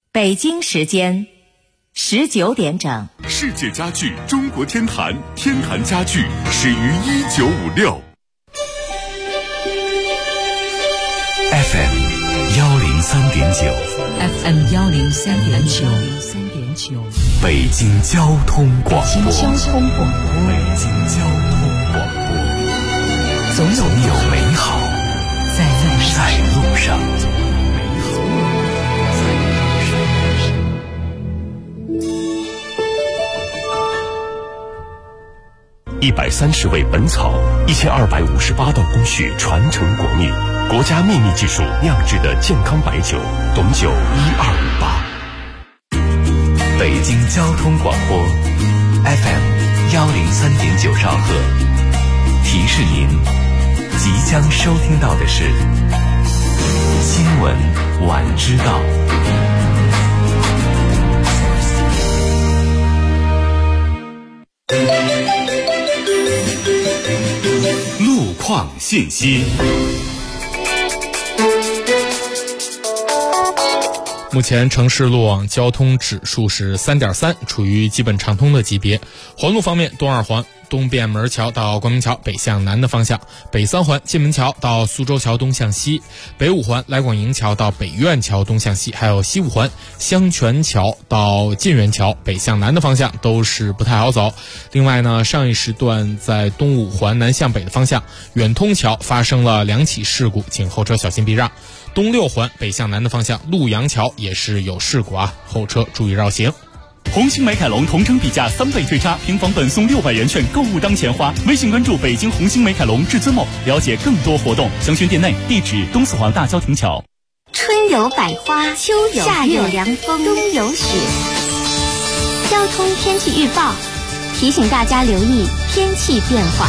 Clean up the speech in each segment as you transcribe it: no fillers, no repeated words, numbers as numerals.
北京时间19点整。 世界家具中国天坛，天坛家具始于1956。 FM 103.9 FM 103.9 北京交通广播。 北京交通广播，总有美好在路上。 130味本草，1258道工序传承国秘，国家秘密技术酿制的健康白酒，董酒1258。北京交通广播 FM 103.9兆赫，提示您即将收听到的是新闻晚知道。 路况信息。 目前城市路网交通指数是 3.3， 处于基本畅通的级别。环路方面，东二环东便门桥到光明桥北向南的方向，北三环金门桥到苏州桥东向西，北五环来广营桥到北苑桥东向西，还有西五环香泉桥到晋源桥北向南的方向都是不太好走。另外呢，上一时段在东五环南向北的方向，远通桥发生了2起事故，请后车小心避让。东六环北向南的方向，陆阳桥也是有事故啊，后车注意绕行。 红星美凯龙同城比价3倍退差，平房本送600元券，购物当钱花。微信关注北京红星美凯龙至尊某，了解更多活动。详询店内，地址东四环大郊亭桥。 春有百花，秋有夏有凉风，冬有雪。交通天气预报提醒大家留意天气变化。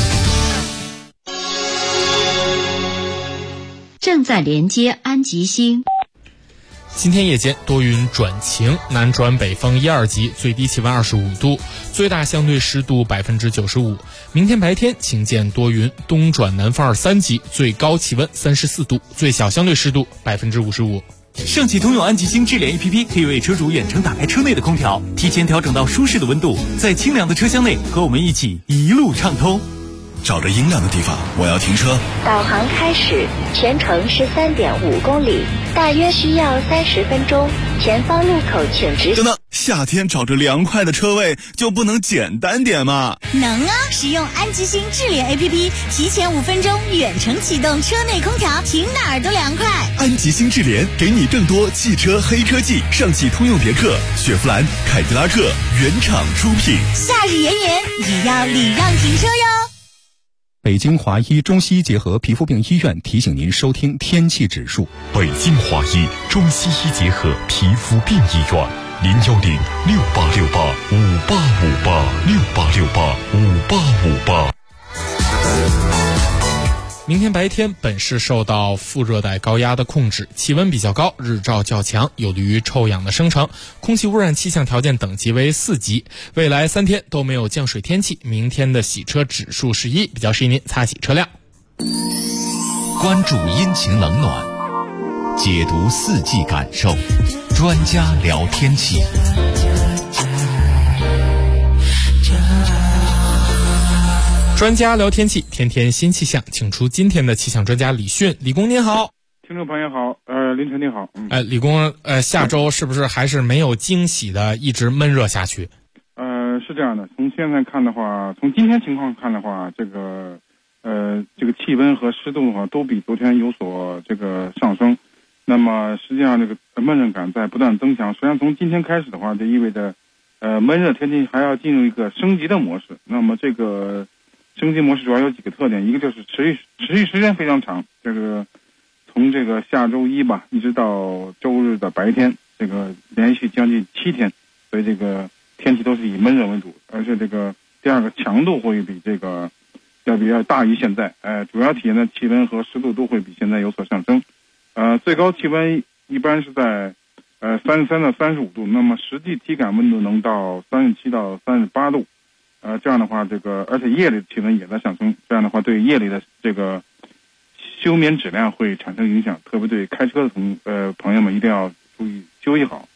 正在连接安吉星。 今天夜间多云转晴，南转北风1、2级，最低气温25度，最大相对湿度95%。明天白天晴间多云，东转南风2、3级，最高气温34度，最小相对湿度55%。 上汽通用安吉星智联 APP 可以为车主远程打开车内的空调，提前调整到舒适的温度，在清凉的车厢内和我们一起一路畅通。 找着阴凉的地方，我要停车。 导航开始，全程是3.5公里，大约需要30分钟。前方路口请直。 等等，夏天找着凉快的车位就不能简单点吗？ 能啊！使用安吉星智联 APP， 提前5分钟远程启动车内空调，停哪儿都凉快。 安吉星智联给你更多汽车黑科技，上汽通用别克、雪佛兰、凯迪拉克原厂出品。 夏日炎炎也要礼让停车哟。 北京华医中西医结合皮肤病医院提醒您收听天气指数。 北京华医中西医结合皮肤病医院，010-6868-5858，6868-5858。 明天白天本市受到副热带高压的控制，气温比较高，日照较强，有利于臭氧的生成，空气污染气象条件等级为4级。未来3天都没有降水天气，明天的洗车指数是1，比较适宜您擦洗车辆。 关注阴晴冷暖，解读4季感受，专家聊天气。 专家聊天气，天天新气象，请出今天的气象专家李迅。李工您好。 听众朋友好，林晨你好。 李工，下周是不是还是没有惊喜的，一直闷热下去？ 是这样的，从现在看的话，从今天情况看的话，这个气温和湿度的话都比昨天有所上升。那么实际上这个闷热感在不断增强。实际上从今天开始的话，就意味着闷热天气还要进入一个升级的模式。那么这个升级模式主要有几个特点，一个就是持续时间非常长，从下周1吧，一直到周日的白天，连续将近7天，所以天气都是以闷热为主，而且第二个强度会比要大于现在，主要体现的气温和湿度都会比现在有所上升，最高气温一般是在33到35度，那么实际体感温度能到37到38度。这样的话，而且夜里的气温也在上升，这样的话对夜里的休眠质量会产生影响，特别对开车的朋友们一定要注意休息好。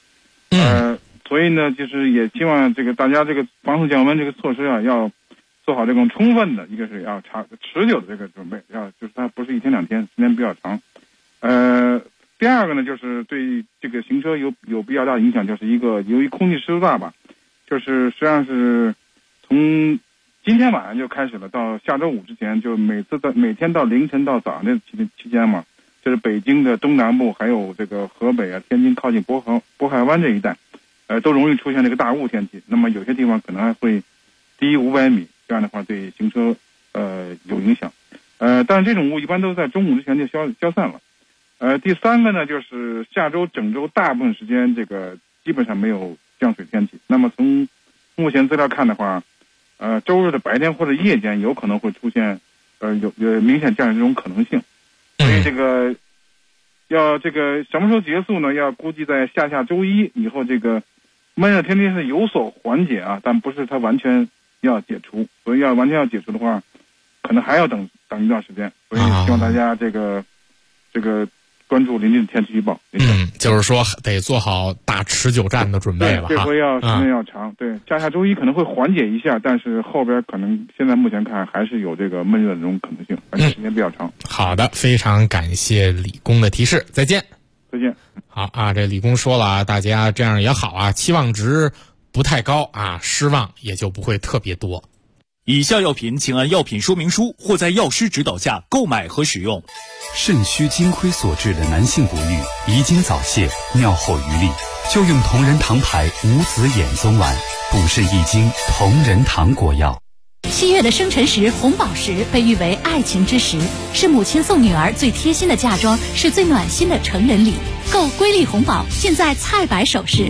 所以呢，就是也希望这个大家这个防暑降温这个措施啊，要做好这种充分的，一个是要持久的这个准备，就是它不是1天2天，时间比较长。第二个呢，就是对这个行车有比较大的影响，就是一个由于空气湿度大吧，就是实际上是从今天晚上就开始了，到下周5之前，就每天到凌晨到早上这期间嘛，就是北京的东南部还有这个河北啊、天津靠近渤海湾这一带，都容易出现这个大雾天气。那么有些地方可能还会低500米，这样的话对行车有影响。但是这种雾一般都在中午之前就消散了。第三个呢，就是下周整周大部分时间这个基本上没有降水天气。那么从目前资料看的话，周日的白天或者夜间有可能会出现有明显降水这种可能性。所以这个什么时候结束呢？要估计在下周一以后，这个闷热天气是有所缓解啊，但不是它完全要解除。所以完全要解除的话，可能还要等一段时间。所以希望大家这个关注临近的天气预报。 就是说得做好打持久战的准备了哈。 这回时间要长。对，下周一可能会缓解一下，但是后边可能现在目前看还是有这个闷热的这种可能性，而且时间比较长。 好的，非常感谢李工的提示，再见。 再见。 好啊，这李工说了啊，大家这样也好啊，期望值不太高啊，失望也就不会特别多。 以下药品请按药品说明书或在药师指导下购买和使用。 肾虚金亏所致的男性不育、遗精早泄、尿后余力，就用同仁堂牌无子衍宗丸，补肾益精，同仁堂国药。 7月的生辰石红宝石被誉为爱情之石，是母亲送女儿最贴心的嫁妆，是最暖心的成人礼。购瑰丽红宝，现在菜百首饰。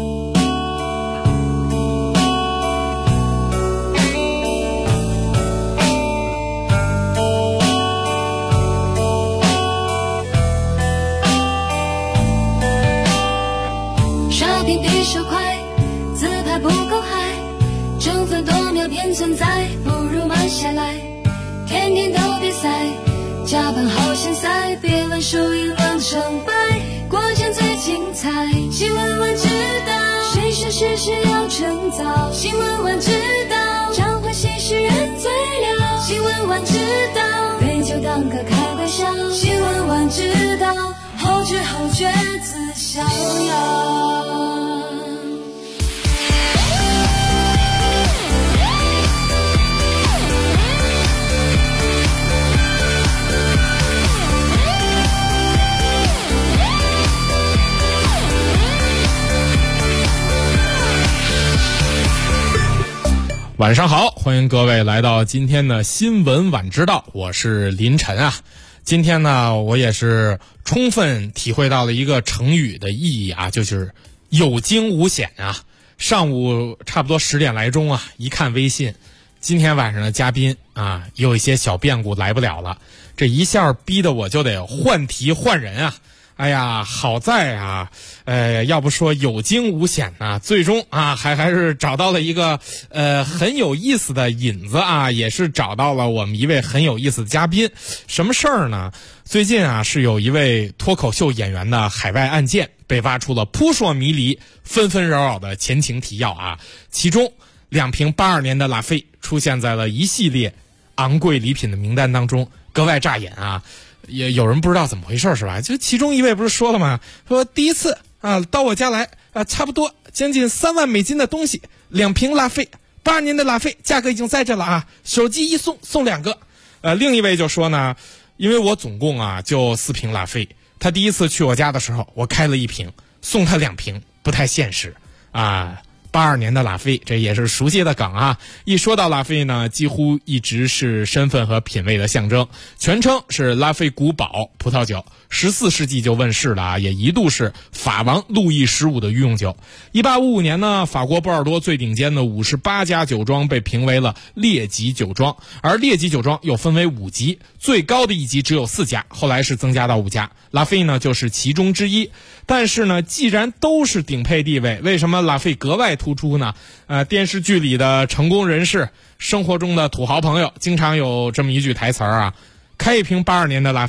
便存在，不如慢下来。天天都比赛，加班好现赛，别论输赢论成败，过程最精彩。新闻晚知道，谁说事事要趁早？新闻晚知道，掌握新事人最了。新闻晚知道，对酒当歌开玩笑。新闻晚知道，后知后觉自逍遥。 晚上好，欢迎各位来到今天的新闻晚知道，我是林晨啊。今天呢，我也是充分体会到了一个成语的意义啊，就是有惊无险啊。上午差不多10点来钟啊，一看微信，今天晚上的嘉宾啊，有一些小变故来不了了，这一下逼得我就得换题换人啊。哎呀，好在啊，要不说有惊无险呢，最终啊还是找到了一个很有意思的引子啊，也是找到了我们一位很有意思的嘉宾。什么事儿呢？最近啊是有一位脱口秀演员的海外案件被挖出了扑朔迷离、纷纷扰扰的前情提要啊，其中2瓶82年的拉菲出现在了一系列昂贵礼品的名单当中，格外扎眼啊。也有人不知道怎么回事是吧？就其中一位不是说了吗？说第一次啊到我家来啊，差不多将近3万美金的东西，2瓶拉菲，82年的拉菲，价格已经在这了啊，手机一送2个。另一位就说呢，因为我总共啊就4瓶拉菲，他第一次去我家的时候，我开了1瓶，送他2瓶，不太现实啊。82年的拉菲，这也是熟悉的梗啊！一说到拉菲呢，几乎一直是身份和品味的象征。全称是拉菲古堡葡萄酒，14世纪就问世了啊，也一度是法王路易15的御用酒。1855年呢，法国波尔多最顶尖的58家酒庄被评为了列级酒庄，而列级酒庄又分为5级，最高的一级只有4家，后来是增加到5家。拉菲呢就是其中之一。但是呢，既然都是顶配地位，为什么拉菲格外突出呢？电视剧里的成功人士，生活中的土豪朋友，经常有这么一句台词啊：开一瓶82年的拉菲，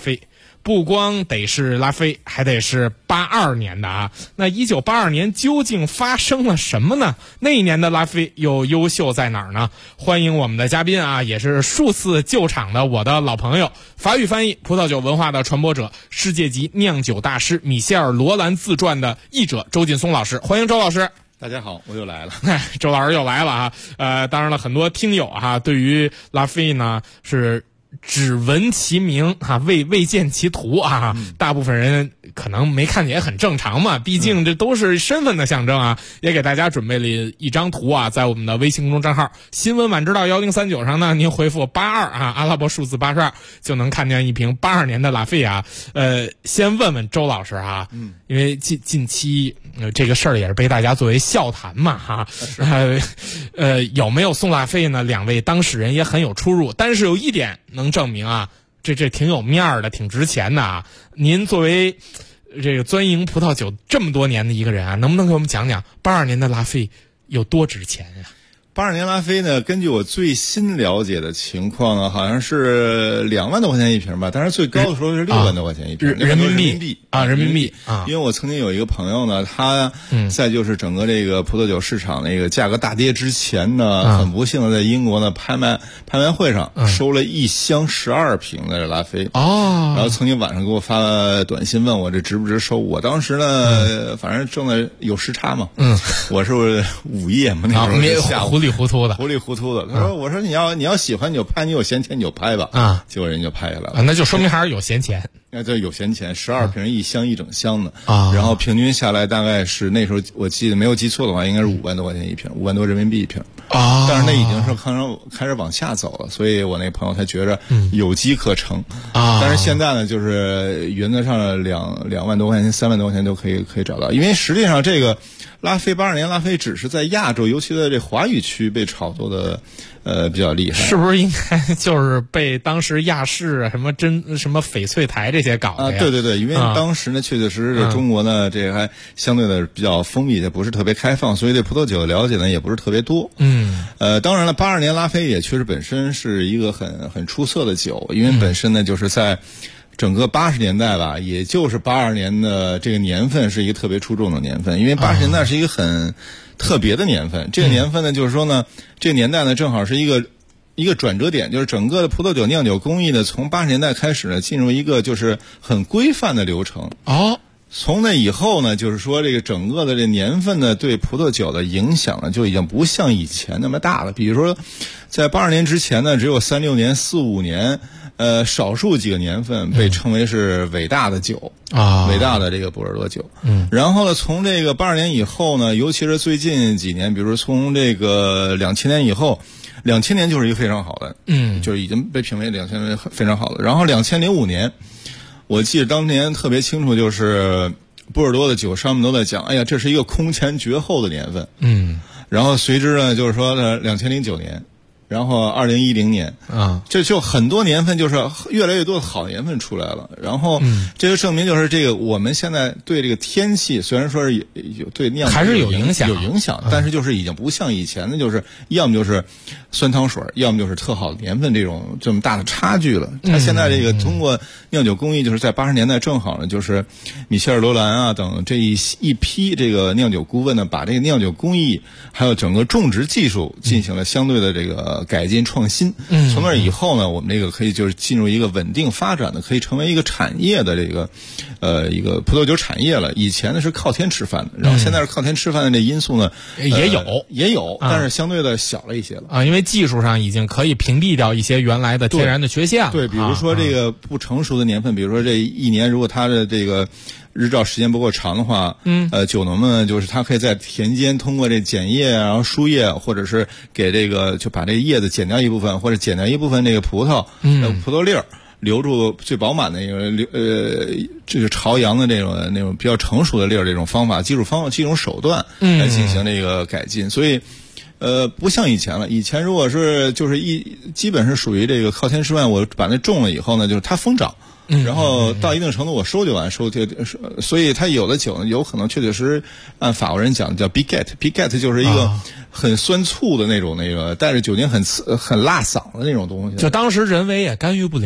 不光得是拉菲，还得是82年的啊。那1982年究竟发生了什么呢？那一年的拉菲又优秀在哪儿呢？欢迎我们的嘉宾啊，也是数次救场的我的老朋友，法语翻译、葡萄酒文化的传播者、世界级酿酒大师米歇尔·罗兰自传的译者周劲松老师。欢迎周老师。 大家好，我又来了。 周老师又来了啊。当然了，很多听友啊，对于拉菲呢是只闻其名啊，未见其图啊。大部分人可能没看见也很正常嘛，毕竟这都是身份的象征啊。也给大家准备了一张图啊，在我们的微信公众账号新闻晚知道1039上呢，您回复82啊，阿拉伯数字82就能看见一瓶82年的拉菲啊。先问问周老师啊，因为近期这个事儿也是被大家作为笑谈嘛哈。有没有送拉菲呢？两位当事人也很有出入，但是有一点能证明啊，这挺有面儿的，挺值钱的啊。您作为这个钻营葡萄酒这么多年的一个人啊，能不能给我们讲讲82年的拉菲有多值钱呀 ？82年拉菲呢，根据我最新了解的情况呢，好像是2万多块钱一瓶吧，但是最高的时候是6万多块钱一瓶， 人民币啊，人民币啊。 因为我曾经有一个朋友呢，他在就是整个这个葡萄酒市场那个价格大跌之前呢，很不幸的在英国呢拍卖会上收了一箱12瓶的拉菲哦， 然后曾经晚上给我发短信问我这值不值收，我当时呢，反正正在有时差嘛，我是午夜嘛，那时候下午。 糊里糊涂的。他说：“我说你要喜欢你就拍，你有闲钱你就拍吧。” 啊， 结果人就拍下来了。 那就说明还是有闲钱。 那这有闲钱，12瓶一箱一整箱的啊，然后平均下来大概是那时候我记得没有记错的话，应该是5万多块钱一瓶，5万多人民币一瓶啊。 但是那已经是开始往下走了，所以我那朋友他觉着有机可乘啊。 但是现在呢，就是原则上2万多块钱、3万多块钱都可以找到，因为实际上这个拉菲82年拉菲只是在亚洲，尤其在这华语区被炒作的比较厉害。 是不是应该就是被当时亚视啊什么翡翠台这些搞的呀？ 对，因为当时呢，确确实实中国呢，这个还相对的比较封闭，也不是特别开放，所以对葡萄酒的了解呢也不是特别多。当然了，82年拉菲也确实本身是一个很出色的酒，因为本身呢就是在整个80年代吧，也就是82年的这个年份是一个特别出众的年份，因为80年代是一个很特别的年份。这个年份呢，就是说呢，这个年代呢正好是一个转折点，就是整个的葡萄酒酿酒工艺呢，从80年代开始呢，进入一个就是很规范的流程。从那以后呢，就是说这个整个的这年份呢，对葡萄酒的影响呢，就已经不像以前那么大了。比如说，在82年之前呢，只有36年、45年。少数几个年份被称为是伟大的酒啊，伟大的这个波尔多酒。然后呢，从这个82年以后呢，尤其是最近几年，比如说从这个2000年以后，2000年就是一个非常好的，就是已经被评为2000年非常好的。然后2005年，我记得当年特别清楚，就是波尔多的酒商们都在讲，哎呀，这是一个空前绝后的年份。然后随之呢，就是说呢，2009年。然后2010年啊，这就很多年份就是越来越多的好年份出来了。然后这就证明就是这个我们现在对这个天气虽然说是有对酿还是有影响， 但是就是已经不像以前的，就是要么就是酸汤水，要么就是特好的年份这么大的差距了。它现在这个通过酿酒工艺，就是在80年代正好呢，就是米歇尔·罗兰啊等这一批这个酿酒顾问呢，把这个酿酒工艺还有整个种植技术进行了相对的这个改进创新。从那以后呢，我们这个可以就是进入一个稳定发展的，可以成为一个产业的这个一个葡萄酒产业了。以前呢是靠天吃饭的，然后现在是靠天吃饭的这因素呢也有， 但是相对的小了一些了啊，因为技术上已经可以屏蔽掉一些原来的天然的缺陷了。 对，比如说这个不成熟的年份，比如说这一年如果它的这个日照时间不够长的话，酒农们就是他可以在田间通过这剪叶然后输液，或者是给这个就把这个叶子剪掉一部分，或者剪掉一部分这个葡萄粒儿，留住最饱满的一个这个朝阳的那种比较成熟的粒儿，这种方法、技术手段来进行这个改进，所以。不像以前了。以前如果是就是基本是属于这个靠天吃饭，我把那种了以后呢，就是它疯长，然后到一定程度我收就完，所以它有的酒呢，有可能确确实按法国人讲叫 biget 就是一个很酸醋的那个带着酒精很辣嗓的那种东西。 就当时人为也干预不了。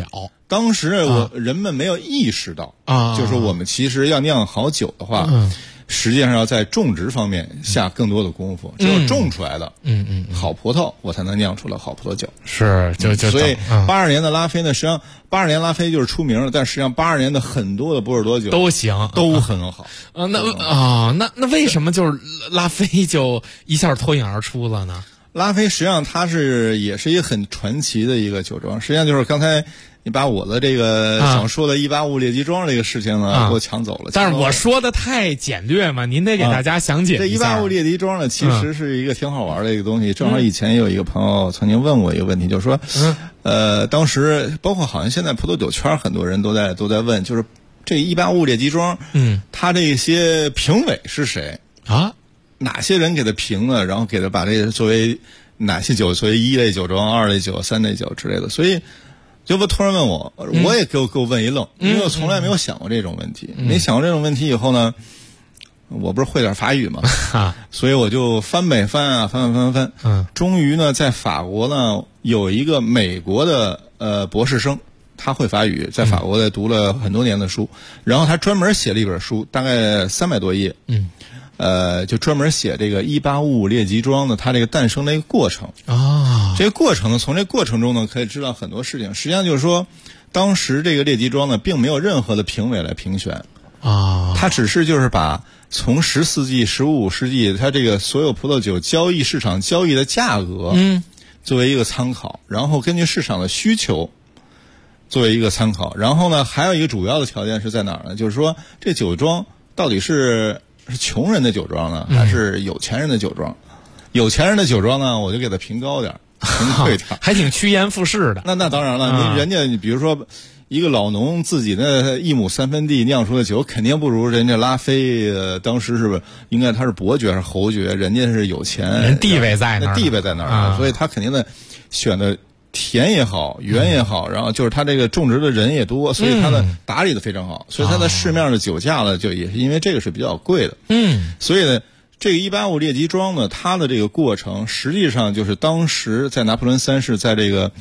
当时人们没有意识到就是我们其实要酿好酒的话，实际上要在种植方面下更多的功夫，只有种出来的好葡萄，我才能酿出了好葡萄酒。 是， 所以82年的拉菲呢，实际上82年拉菲就是出名了，但实际上82年的很多的波尔多酒都行， 都很好。 那为什么就是拉菲就一下脱颖而出了呢？ 拉菲实际上它也是一个很传奇的一个酒庄，实际上就是刚才你把我的这个想说的185列级庄这个事情呢给我抢走了。 但是我说的太简略嘛，您得给大家详解一下。 这185列级庄呢，其实是一个挺好玩的一个东西。正好以前有一个朋友曾经问我一个问题，就是说，当时包括好像现在葡萄酒圈很多人都在问，就是这185列级庄，它这些评委是谁啊？ 哪些人给他评了，然后给他把这个作为哪些酒作为1类酒庄、2类酒、3类酒之类的，所以。就突然问我，我也给我问一愣，因为我从来没有想过这种问题。没想过这种问题以后呢，我不是会点法语嘛，所以我就翻。终于呢，在法国呢有一个美国的博士生，他会法语，在法国的读了很多年的书，然后他专门写了一本书，大概300多页。就专门写这个185列级庄的它这个诞生的一个过程这个过程呢，从这过程中呢可以知道很多事情。实际上就是说，当时这个列级庄呢，并没有任何的评委来评选它只是就是把从10世纪、15世纪它这个所有葡萄酒交易市场交易的价格作为一个参考，然后根据市场的需求作为一个参考，然后呢还有一个主要的条件是在哪儿呢？就是说这酒庄到底是穷人的酒庄呢，还是有钱人的酒庄？有钱人的酒庄呢，我就给它评高点，评贵点， 还挺趋炎附势的。 那当然了，人家比如说一个老农自己的1亩3分地酿出的酒，肯定不如人家拉菲。当时是不是应该他是伯爵还是侯爵？人家是有钱， 人地位在那儿， 地位在那儿，所以他肯定的选的田也好，园也好，然后就是他这个种植的人也多，所以他的打理的非常好，所以他的市面的酒价呢，就也是因为这个是比较贵的。所以呢，这个185列级庄呢，它的这个过程实际上就是当时在拿破仑3世在这个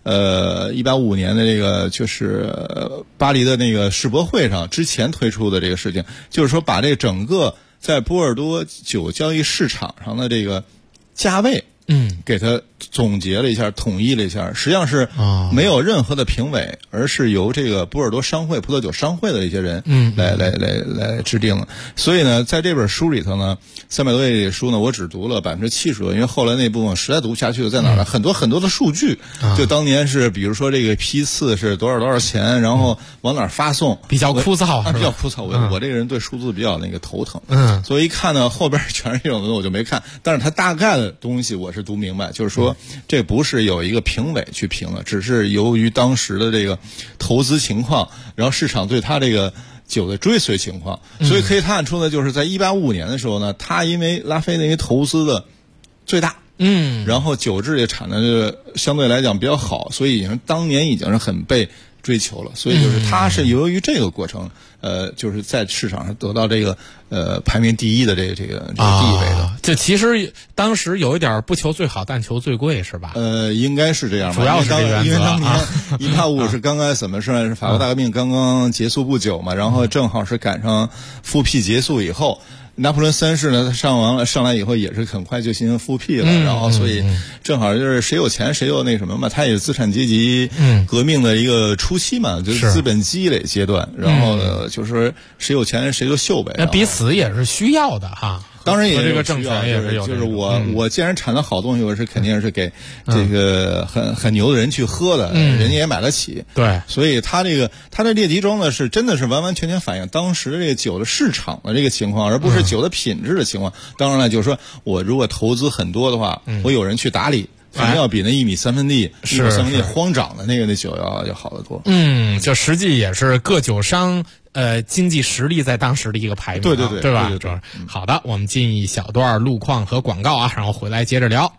185年的这个就是巴黎的那个世博会上之前推出的这个事情，就是说把这整个在波尔多酒交易市场上的这个价位给它总结了一下，统一了一下，实际上是没有任何的评委，而是由这个波尔多商会、葡萄酒商会的一些人来制定的。所以呢，在这本书里头呢，300多页的书呢，我只读了70%多，因为后来那部分实在读不下去了。在哪儿呢？很多的数据，就当年是比如说这个批次是多少钱，然后往哪儿发送， 比较枯燥， 比较枯燥。我这个人对数字比较那个头疼，所以一看呢，后边全是这种东西，我就没看。但是它大概的东西我是读明白，就是说这不是有一个评委去评的，只是由于当时的这个投资情况，然后市场对它这个酒的追随情况，所以可以看出呢，就是在1855年的时候呢，它因为拉菲那些投资的最大，然后酒质也产的相对来讲比较好，所以当年已经是很被追求了，所以就是它是由于这个过程，就是在市场上得到这个排名第一的这个地位的。 这其实当时有一点不求最好，但求最贵，是吧？ 应该是这样吧。 主要是这原则。 因为当年185是刚刚怎么说？是法国大革命刚刚结束不久嘛，然后正好是赶上复辟结束以后。拿破仑3世呢，他上来以后也是很快就进行复辟了，然后所以正好就是谁有钱谁有那什么嘛，他也是资产阶级革命的一个初期嘛，就是资本积累阶段，然后呢就是谁有钱谁就秀呗。 那彼此也是需要的哈。 当然也这个政权也是有， 就是我既然产的好东西，我是肯定是给这个很牛的人去喝的，人家也买得起。 对， 所以他的列级庄呢，是真的是完完全全反映当时这个酒的市场的这个情况，而不是酒的品质的情况。当然了，就是说我如果投资很多的话，我有人去打理。肯定要比那1米3分地、1亩3分地荒长的那酒要好得多。 就实际也是各酒商经济实力在当时的一个排名，对吧？好的，我们进一小段路况和广告啊，然后回来接着聊。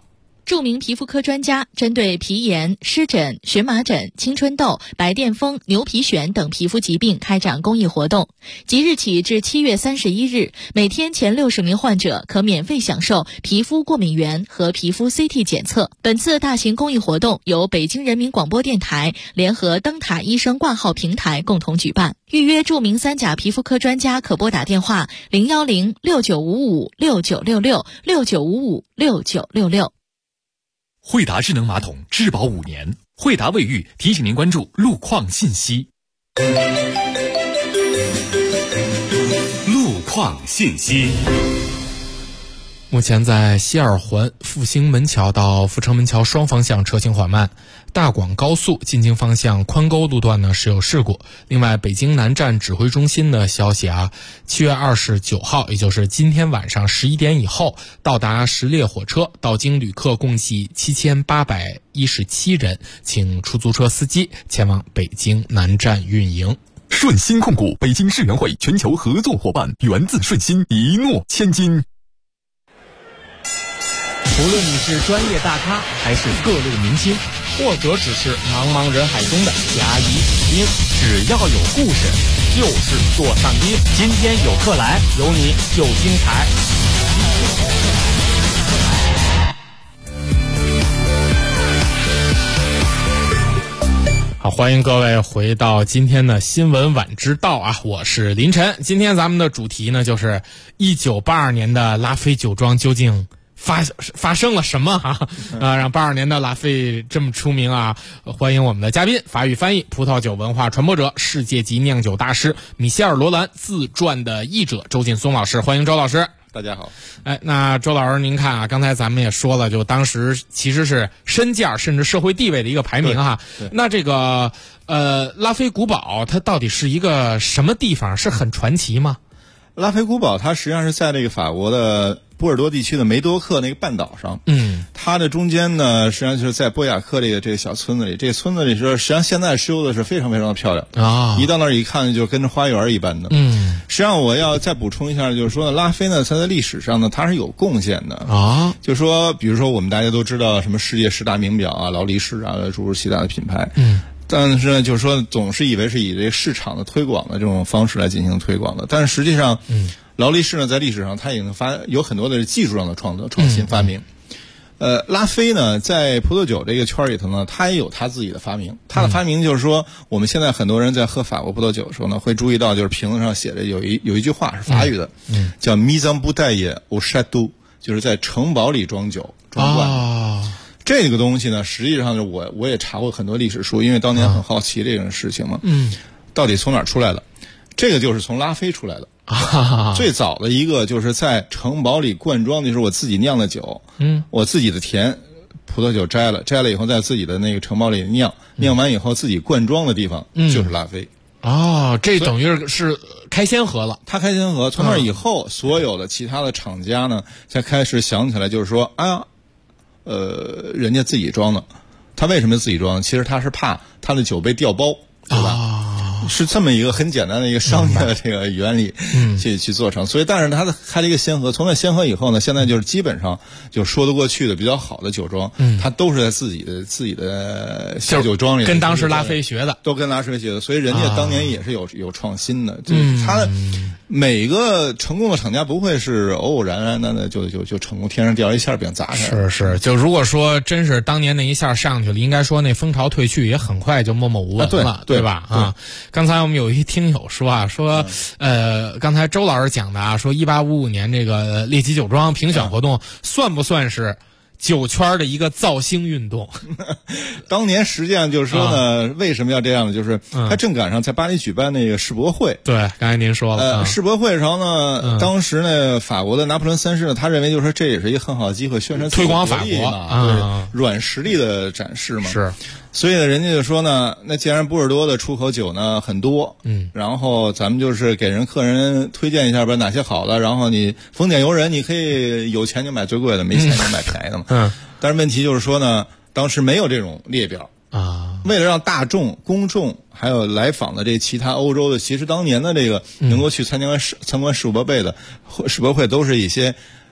著名皮肤科专家针对皮炎、湿疹、荨麻疹、青春痘、白癜风、牛皮癣等皮肤疾病开展公益活动。即日起至7月31日，每天前60名患者可免费享受皮肤过敏原和皮肤 CT 检测。本次大型公益活动由北京人民广播电台联合灯塔医生挂号平台共同举办。预约著名三甲皮肤科专家可拨打电话010-6955-6966 惠达智能马桶质保5年，惠达卫浴提醒您关注路况信息。 路况信息。 目前在西二环复兴门桥到阜成门桥双方向车行缓慢，大广高速进京方向宽沟路段呢是有事故。另外，北京南站指挥中心的消息啊，7月29号，也就是今天晚上11点以后，到达10列火车到京旅客共计7817人，请出租车司机前往北京南站运营。 顺鑫控股北京世园会全球合作伙伴，源自顺鑫，一诺千金。 无论你是专业大咖还是各路明星，或者只是茫茫人海中的甲乙丙丁，只要有故事就是座上宾。今天有客来，有你就精彩。 好，欢迎各位回到今天的新闻晚知道啊，我是林晨。今天咱们的主题呢，就是1982年的拉菲酒庄究竟发生了什么让82年的拉菲这么出名啊！欢迎我们的嘉宾，法语翻译、葡萄酒文化传播者、世界级酿酒大师米歇尔·罗兰自传的译者周劲松老师。欢迎周老师。 大家好。 那周老师您看啊，刚才咱们也说了，就当时其实是身价甚至社会地位的一个排名哈。那这个拉菲古堡它到底是一个什么地方？是很传奇吗？ 拉菲古堡它实际上是在这个法国的波尔多地区的梅多克那个半岛上，它的中间呢，实际上就是在波雅克这个小村子里。这个村子里实际上现在修的是非常非常的漂亮啊，一到那儿一看就跟着花园一般的。实际上我要再补充一下，就是说呢，拉菲呢，它在历史上呢，它是有贡献的啊。就是说，比如说我们大家都知道什么世界10大名表啊、劳力士啊，诸如其他的品牌。但是呢，就是说，总是以为是以这个市场的推广的这种方式来进行推广的。但是实际上，劳力士呢，在历史上它已经有很多的技术上的创新发明。拉菲呢，在葡萄酒这个圈里头呢，他也有他自己的发明。他的发明就是说，我们现在很多人在喝法国葡萄酒的时候呢，会注意到就是瓶子上写的有一句话是法语的，叫 Mise en bouteille au château， 就是在城堡里装酒装罐。这个东西呢，实际上是我也查过很多历史书，因为当年很好奇这种事情嘛。到底从哪儿出来的？这个就是从拉菲出来的。最早的一个就是在城堡里灌装的，就是我自己酿的酒。我自己的田葡萄酒摘了以后，在自己的那个城堡里酿完以后自己灌装的地方就是拉菲。 这等于是开先河了。 他开先河，从那以后，所有的其他的厂家呢，才开始想起来，就是说，人家自己装的，他为什么自己装？其实他是怕他的酒被调包，对吧？是这么一个很简单的一个商业的这个原理去做成。所以但是他开了一个先河，从那先河以后呢，现在就是基本上就说得过去的比较好的酒庄，他都是在自己的小酒庄里， 跟当时拉菲学的， 都跟拉菲学的。所以人家当年也是有创新的。就是他每个成功的厂家不会是偶然的就成功，天上掉一馅饼砸下来。 是，就如果说真是当年那一下上去了，应该说那风潮退去也很快就默默无闻了，对吧？刚才我们有一听友说刚才周老师讲的说1855年这个猎奇酒庄评选活动算不算是酒圈的一个造星运动？ 当年实际上就是说呢，为什么要这样呢？就是他正赶上在巴黎举办那个世博会。 对，刚才您说了， 世博会上呢，当时呢，法国的拿破仑3世呢，他认为就是说这也是一个很好的机会，宣传推广法国嘛，对，软实力的展示嘛。 是。 所以呢，人家就说呢，那既然波尔多的出口酒呢很多，然后咱们就是给客人推荐一下吧，哪些好的，然后你丰俭由人，你可以有钱就买最贵的，没钱就买便宜的嘛。但是问题就是说呢，当时没有这种列表啊。为了让大众、公众还有来访的这其他欧洲的，其实当年的这个能够去参观世博会的世博会，都是一些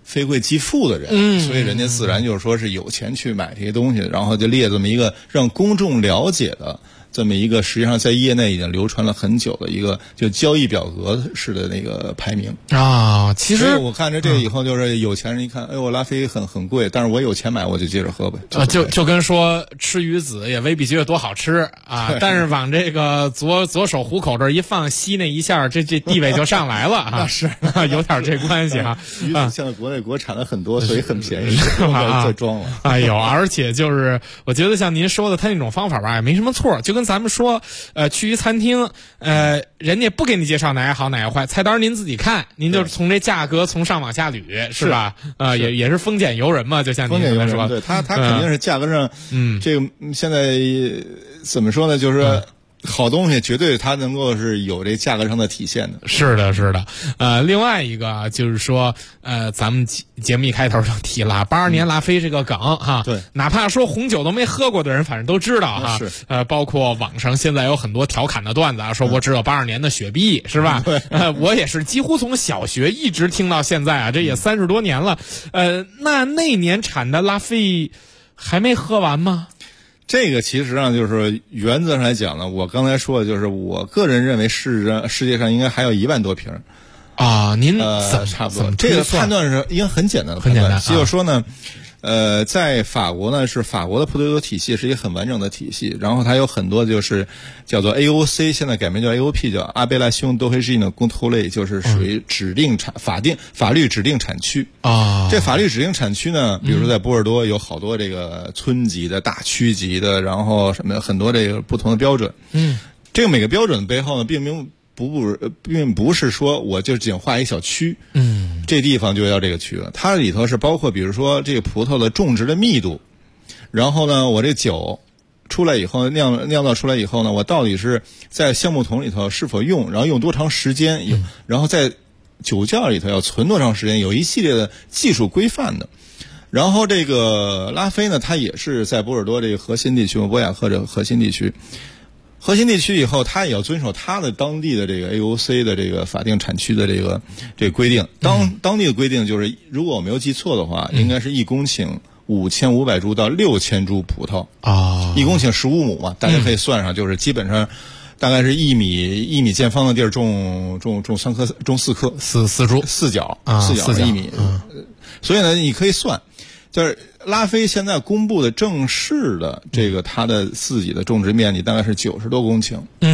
非贵即富的人，所以人家自然就是说是有钱去买这些东西，然后就列这么一个让公众了解的这么一个，实际上在业内已经流传了很久的一个就交易表格式的那个排名啊。其实我看着这个以后，就是有钱人一看，哎呦，拉菲很贵，但是我有钱买，我就接着喝呗。 就跟说吃鱼子也未必觉得多好吃啊，但是往这个左手虎口这一放，吸那一下，这地位就上来了啊。 那是有点这关系啊。 鱼子现在国内国产的很多，所以很便宜，再装了。 哎呦，而且就是我觉得像您说的，他那种方法吧，也没什么错，就跟咱们说，去一餐厅，人家不给你介绍哪个好哪个坏，菜单您自己看，您就从这价格从上往下捋，是吧？也是丰俭由人嘛，就像您刚才说， 对他肯定是价格上，这个现在怎么说呢？就是说。好东西绝对它能够是有这价格上的体现的。 是的，是的。另外一个就是说，咱们节目一开头就提了82年拉菲这个梗哈， 对， 哪怕说红酒都没喝过的人，反正都知道哈。 是。 包括网上现在有很多调侃的段子啊，说我只有82年的雪碧，是吧？ 对。 我也是几乎从小学一直听到现在啊，这也30多年了。那年产的拉菲还没喝完吗？ 这个其实上就是原则上来讲呢，我刚才说的就是我个人认为世界上应该还有1万多瓶啊。您差不多这个判断是应该很简单的判断，就是说呢，在法国呢是法国的葡萄酒体系是一个很完整的体系，然后它有很多就是叫做 AOC， 现在改名叫 AOP， 叫阿贝拉兄多黑西的公托类，就是属于指定法律指定产区啊。 这法律指定产区呢，比如说在波尔多有好多这个村级的、大区级的，然后什么很多这个不同的标准。这个每个标准的背后呢，并不是说我就仅画一小区，这地方就要这个区了。它里头是包括比如说这个葡萄的种植的密度，然后呢，我这酒出来以后酿造出来以后呢，我到底是在橡木桶里头是否用，然后用多长时间，然后在酒窖里头要存多长时间，有一系列的技术规范的。然后这个拉菲呢，它也是在波尔多这个核心地区，波雅克这个核心地区。核心地区以后，它也要遵守它的当地的这个 AOC 的这个法定产区的这个规定。当地的规定就是，如果我没有记错的话，应该是1公顷5500株到6000株葡萄啊 ，1公顷15亩嘛，大家可以算上，就是基本上大概是1米见方的地儿种4棵四株 4角1米，所以呢，你可以算。就是拉菲现在公布的正式的这个它的自己的种植面积大概是90多公顷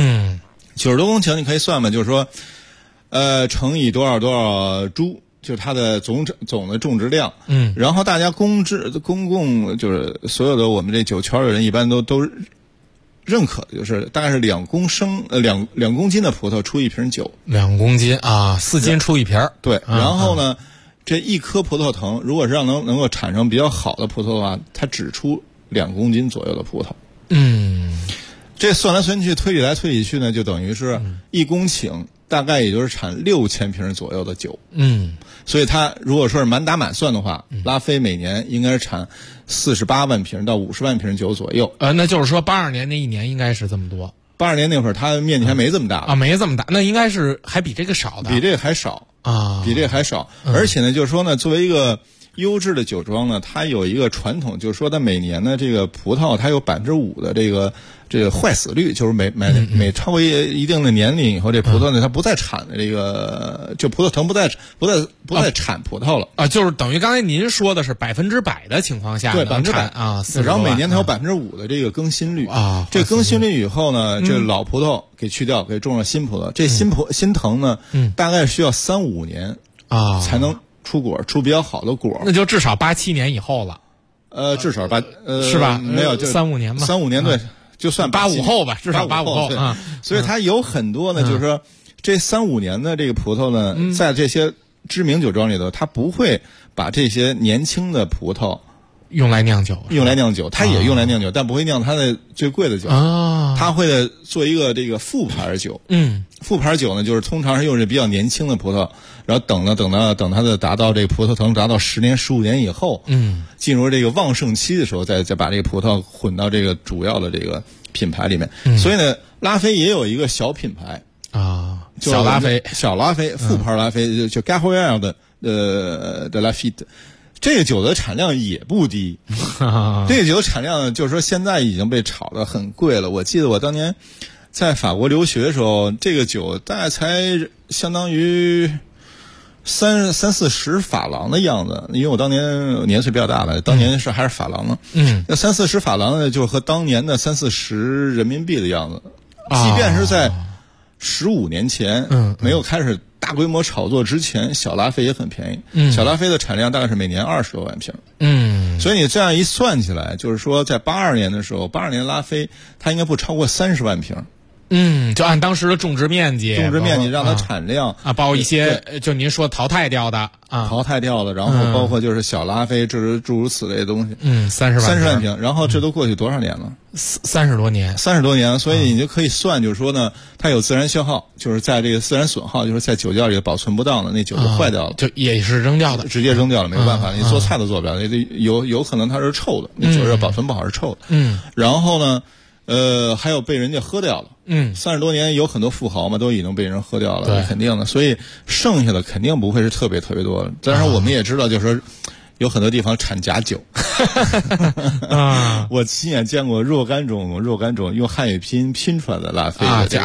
，90多公頃你可以算嘛，就是说，乘以多少株，就是它的总的种植量，然后大家公共就是所有的我们这酒圈的人一般都认可的就是大概是2公斤的葡萄出1瓶酒 ，2公斤啊，4斤出1瓶， 对，然后呢。这一颗葡萄藤，如果是能够产生比较好的葡萄的话，它只出2公斤左右的葡萄。这算来算去，推理来推理去呢，就等于是1公顷大概也就是产6000瓶左右的酒。所以它如果说是满打满算的话，拉菲每年应该是产48万瓶到50万瓶酒左右。 那就是说82年那一年应该是这么多。 82年那会儿，它面积还没这么大啊，没这么大，那应该是还比这个少的， 比这个还少啊， 比这个还少。而且呢，就是说呢，作为一个优质的酒庄呢，它有一个传统，就是说它每年呢，这个葡萄它有5%的这个坏死率，就是每超过一定的年龄以后，这葡萄呢它不再产的这个，就葡萄藤不再产葡萄了啊，就是等于刚才您说的是100%的情况下， 对，100% 啊， 然后每年它有5%的这个更新率啊， 这更新率以后呢，这老葡萄给去掉，给种上新葡萄，这新藤呢，大概需要3-5年啊才能出果，出比较好的果， 那就至少8-7年以后了。 至少是吧？ 没有，就 3-5年吧。 3-5年对，就算 85后吧，至少85后啊。 所以它有很多呢，就是说这3-5年的这个葡萄呢，在这些知名酒庄里头，它不会把这些年轻的葡萄用来酿酒， 它也用来酿酒，但不会酿它的最贵的酒啊。 它会做一个这个副牌酒，副牌酒呢，就是通常是用这比较年轻的葡萄，然后等它的达到这个葡萄藤达到10年15年以后，进入这个旺盛期的时候，再把这个葡萄混到这个主要的这个品牌里面。所以呢，拉菲也有一个小品牌啊， 小拉菲副牌拉菲，就 Garouel 的的拉菲特，这个酒的产量也不低。这个酒产量就是说现在已经被炒得很贵了。我记得我当年在法国留学的时候，这个酒大概才相当于30-40法郎的样子，因为我当年年岁比较大了，当年还是法郎呢。那30-40法郎呢，就是和当年的30-40人民币的样子。即便是在15年前，没有开始大规模炒作之前，小拉菲也很便宜。小拉菲的产量大概是每年20多万瓶。所以你这样一算起来，就是说在82年的时候，82年拉菲它应该不超过30万瓶。 就按当时的种植面积让它产量包括一些就您说淘汰掉的， 然后包括就是小拉菲，诸如此类的东西。 30 万瓶，然后这都过去多少年了 ？30多年，所以你就可以算，就是说呢，它有自然消耗，就是在这个自然损耗，就是在酒窖里保存不当的那酒就坏掉了， 就也是扔掉的， 直接扔掉了，没有办法，你做菜都做不了，有可能它是臭的，那酒是保存不好是臭的。然后呢，还有被人家喝掉了。30多年有很多富豪嘛，都已经被人喝掉了，肯定的。所以剩下的肯定不会是特别多的。但是我们也知道，就是说有很多地方产假酒。我亲眼见过若干种用汉语拼出来的拉菲这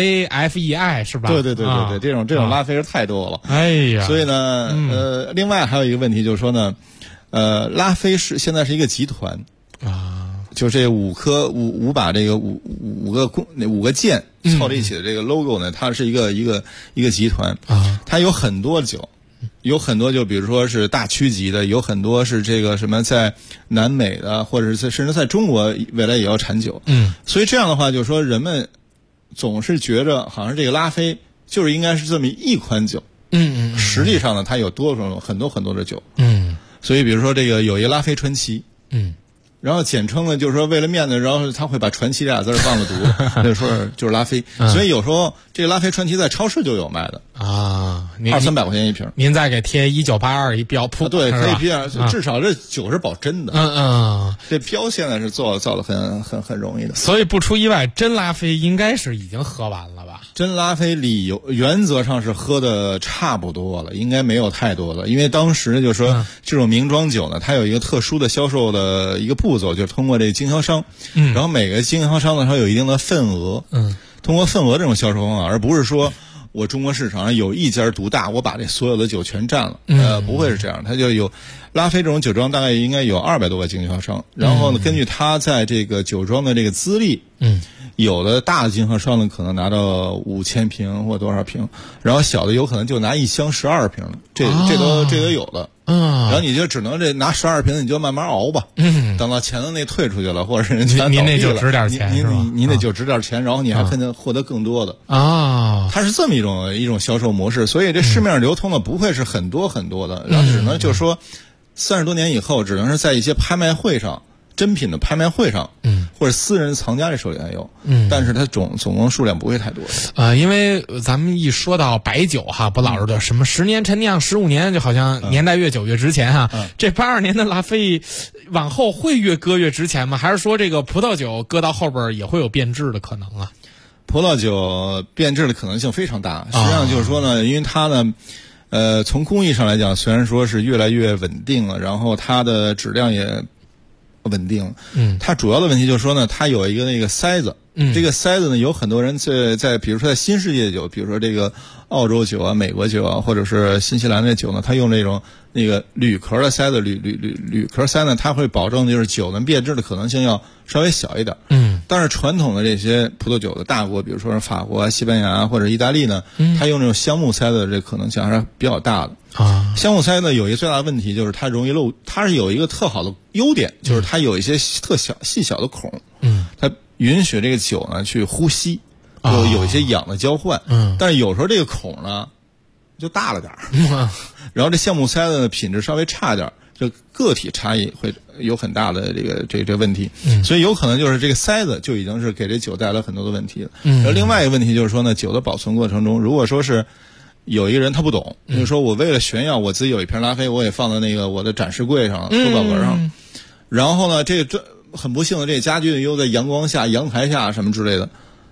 LAFEI 是吧？ 对，这种拉菲是太多了。 哎呀， 所以呢，另外还有一个问题就是说呢，拉菲现在是一个集团就这五把这个五个键凑在一起的这个 logo 呢，它是一个集团它有很多酒，有很多就比如说是大区级的，有很多是这个什么在南美的，或者是甚至在中国未来也要产酒。所以这样的话就是说人们总是觉着好像这个拉菲就是应该是这么一款酒。实际上呢，它有很多的酒。所以比如说这个有一拉菲传奇。然后简称呢，就是说为了面子，然后他会把传奇俩字忘了读，就说就是拉菲。所以有时候这个拉菲传奇在超市就有卖的200-300块钱一瓶。 您再给贴1982一标铺， 对，可以贴上，至少这酒是保真的。这标现在是造的很容易的。 所以不出意外，真拉菲应该是已经喝完了吧？ 真拉菲原则上是喝的差不多了，应该没有太多了。因为当时就是说这种名庄酒呢，它有一个特殊的销售的一个步骤，就是通过这个经销商，然后每个经销商呢，它有一定的份额，通过份额这种销售方法，而不是说我中国市场上有一家独大，我把这所有的酒全占了，不会是这样。它就有拉菲这种酒庄大概应该有200多个经销商，然后呢，根据它在这个酒庄的这个资历，有的大的经销商呢可能拿到5000瓶或多少瓶，然后小的有可能就拿1箱12瓶了，这都有的。然后你就只能拿12瓶，你就慢慢熬吧。等到钱的那退出去了，或者是人家您那就值点钱， 您那就值点钱，然后你还可能获得更多的它是这么一种销售模式。所以这市面上流通的不会是很多的，然后只能就是说30多年以后，只能是在一些拍卖会上。真品的拍卖会上，或者私人藏家这手里还有，但是它总共数量不会太多。 因为咱们一说到白酒不老是的什么10年陈酿15年，就好像年代越久越值钱这82年的拉菲往后会越搁越值钱吗？还是说这个葡萄酒搁到后边也会有变质的可能啊？ 葡萄酒变质的可能性非常大。实际上就是说呢，因为它呢，从工艺上来讲，虽然说是越来越稳定了，然后它的质量也稳定。它主要的问题就是说呢，它有一个那个塞子。这个塞子呢，有很多人在比如说在新世界酒，比如说这个澳洲酒啊、美国酒啊，或者是新西兰的酒呢，它用这种那个铝壳的塞子，铝壳塞呢，它会保证就是酒呢变质的可能性要稍微小一点。但是传统的这些葡萄酒的大国，比如说是法国、西班牙或者意大利呢，它用这种橡木塞子的这可能性还是比较大的。橡木塞呢有一个最大的问题就是它容易漏，它是有一个特好的优点，就是它有一些细小的孔，它允许这个酒呢去呼吸，有一些氧的交换。但是有时候这个孔呢就大了点然后这橡木塞子的品质稍微差点，这个体差异会有很大的这个问题。所以有可能就是这个塞子就已经是给这酒带来很多的问题了。然后另外一个问题就是说呢，酒的保存过程中，如果说是有一个人他不懂，就是说我为了炫耀我自己有一瓶拉菲，我也放在那个我的展示柜上、收宝格上，然后呢这很不幸的这家具又在阳光下、阳台下什么之类的，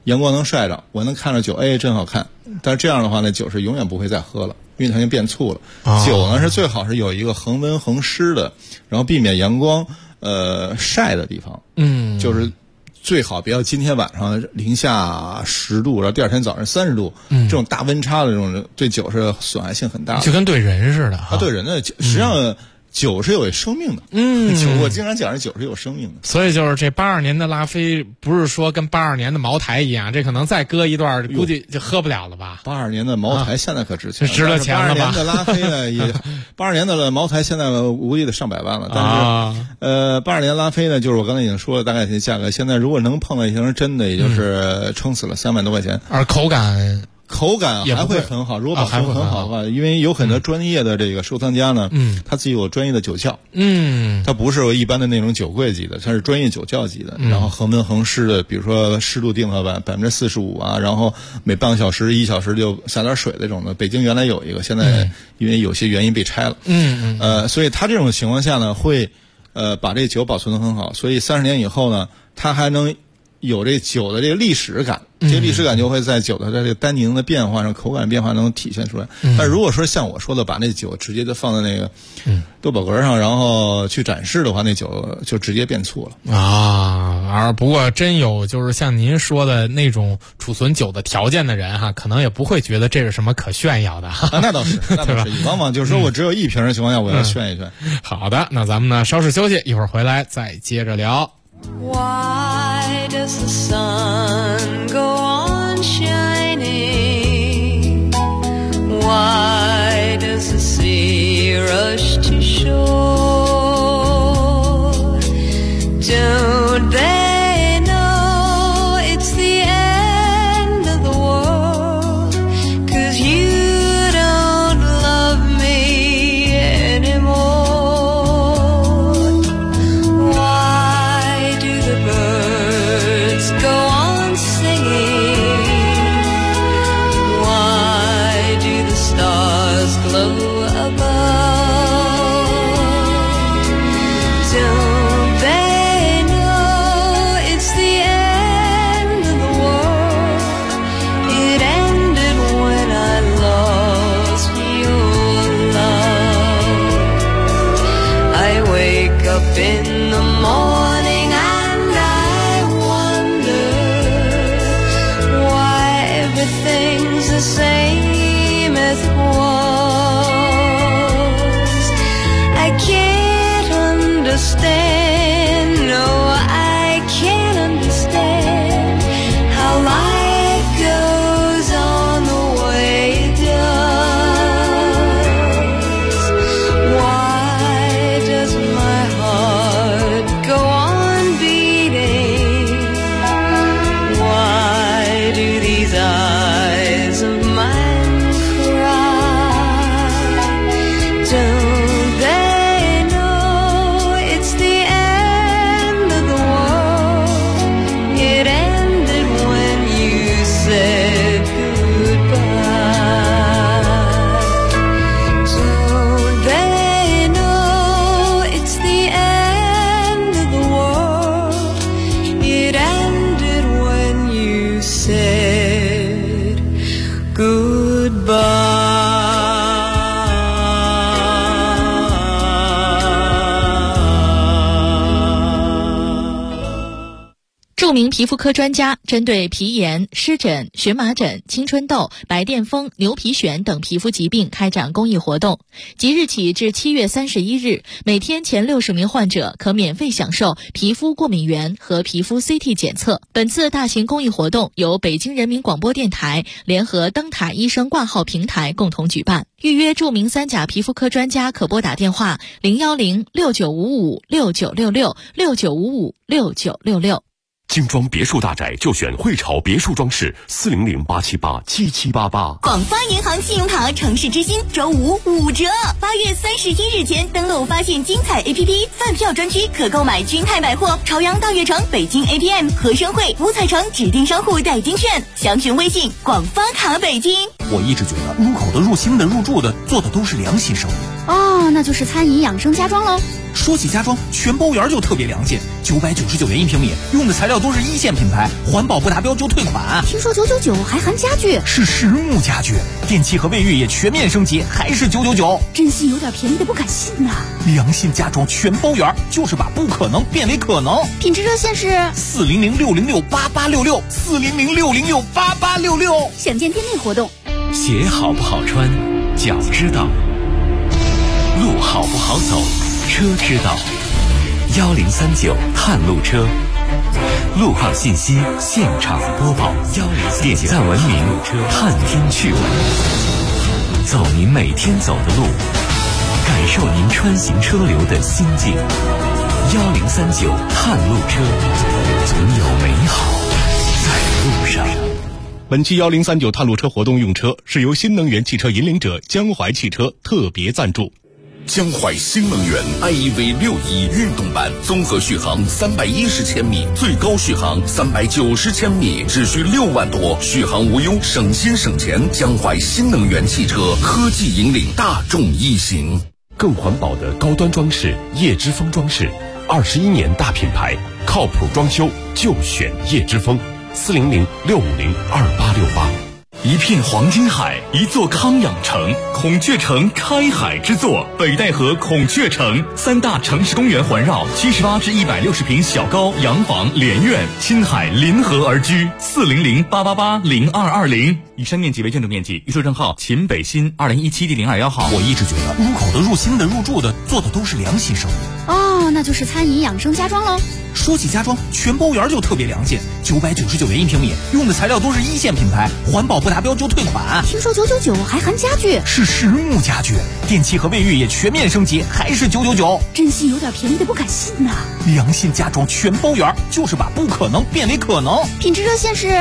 阳光能晒着，我能看着酒，哎，真好看。但是这样的话呢，酒是永远不会再喝了，因为它已经变醋了。酒呢是最好是有一个恒温恒湿的，然后避免阳光晒的地方。就是最好不要今天晚上零下10度，然后第二天早上30度，这种大温差的这种对酒是损害性很大的， 就跟对人似的。 对人的实际上。酒是有生命的，酒我经常讲，酒是有生命的。 所以就是这82年的拉菲，不是说跟82年的茅台一样，这可能再搁一段，估计就喝不了了吧 ？82年的茅台现在可值钱， 值了钱了吧？ 82年的拉菲呢，也82年的茅台现在估计得上百万了。但是82年拉菲呢，就是我刚才已经说了大概这价格，现在如果能碰到一瓶真的，也就是撑死了3万多块钱， 而口感还会很好，如果保存很好的话，因为有很多专业的这个收藏家呢，他自己有专业的酒窖，他不是一般的那种酒柜级的，他是专业酒窖级的，然后恒温恒湿的，比如说湿度定到45%啊，然后每半个小时、1小时就下点水那种的。北京原来有一个，现在因为有些原因被拆了，所以他这种情况下呢，会把这酒保存得很好，所以30年以后呢，他还能有这酒的这个历史感，这个历史感就会在酒的这个单宁的变化上、口感变化能体现出来。但如果说像我说的，把那酒直接就放在那个多宝格上，然后去展示的话，那酒就直接变醋了啊。不过真有就是像您说的那种储存酒的条件的人哈，可能也不会觉得这是什么可炫耀的。 那倒是，对吧？往往就是说我只有1瓶的情况下，我要炫一炫。 好的，那咱们呢稍事休息，一会儿回来再接着聊。 Why does the sun go on shining? Why does the sea rush to shore? Don't they know it's the end of the world? 'Cause you don't love me anymore. Go on singing. Why do the stars glow above? Don't they know it's the end of the world? It ended when I lost your love. I wake up in the morning and I wonder why everything's the same as it was. I can't understand, no, I can't understand how life goes on the way it does. Why does my heart go on beating? Why do these eyes of mine cry? Don't they know it's the end of the world? It ended when you said goodbye. Don't they know it's the end of the world? It ended when you said goodbye. 著名皮肤科专家针对皮炎、湿疹、荨麻疹、青春痘、白癜风、牛皮癣等皮肤疾病开展公益活动。即日起至7月31日，每天前60名患者可免费享受皮肤过敏原和皮肤 CT 检测。本次大型公益活动由北京人民广播电台联合灯塔医生挂号平台共同举办。预约著名3甲皮肤科专家可拨打电话010-6955-6966 精装别墅大宅就选汇潮别墅装饰，400-878-7788。 广发银行信用卡城市之星周5 5折，8月31日前登录发现精彩 APP 饭票专区，可购买君泰百货、朝阳大悦城、北京 APM、和生汇、五彩城指定商户代金券。详询微信广发卡北京。 我一直觉得入口的、入心的、入住的，做的都是良心生意。 哦，那就是餐饮养生家装喽。 说起家装，全包园就特别良心，999元1平米，用的材料都是1线品牌，环保不达标就退款。 听说999还含家具， 是实木家具，电器和卫浴也全面升级，还是999。 真心有点便宜的不敢信呐。 良心家装全包园，就是把不可能变为可能。 品质热线是 400-606-8866，400-606-8866。 想见店内活动。 鞋好不好穿，脚知道；路好不好走，车知道。1039探路车，路况信息现场播报。点赞文明，探听趣闻，走您每天走的路，感受您穿行车流的心境。1039探路车，总有美好在路上。 本期1039探路车活动用车是由新能源汽车引领者江淮汽车特别赞助。 江淮新能源 iEV61运动版综合续航310千米，最高续航390千米，只需6万多，续航无忧，省心省钱。江淮新能源汽车科技引领大众一行。 更环保的高端装饰叶之峰装饰，21年大品牌，靠谱装修就选叶之峰。400-650-2868。 一片黄金海，一座康养城，孔雀城开海之作，北戴河孔雀城，3大城市公园环绕，78至160平小高洋房连院，亲海临河而居。400-888-0220。以上面积为建筑面积，预售证号秦北新2017第021号。 我一直觉得入口的、入心的、入住的，做的都是良心生意。 哦，那就是餐饮养生家装喽。 说起家装，全包园就特别良心，999元1平米，用的材料都是1线品牌，环保不达标就退款。 听说999还含家具， 是实木家具，电器和卫浴也全面升级，还是999。 真心有点便宜的不敢信呐。 良心家装全包园，就是把不可能变为可能。 品质热线是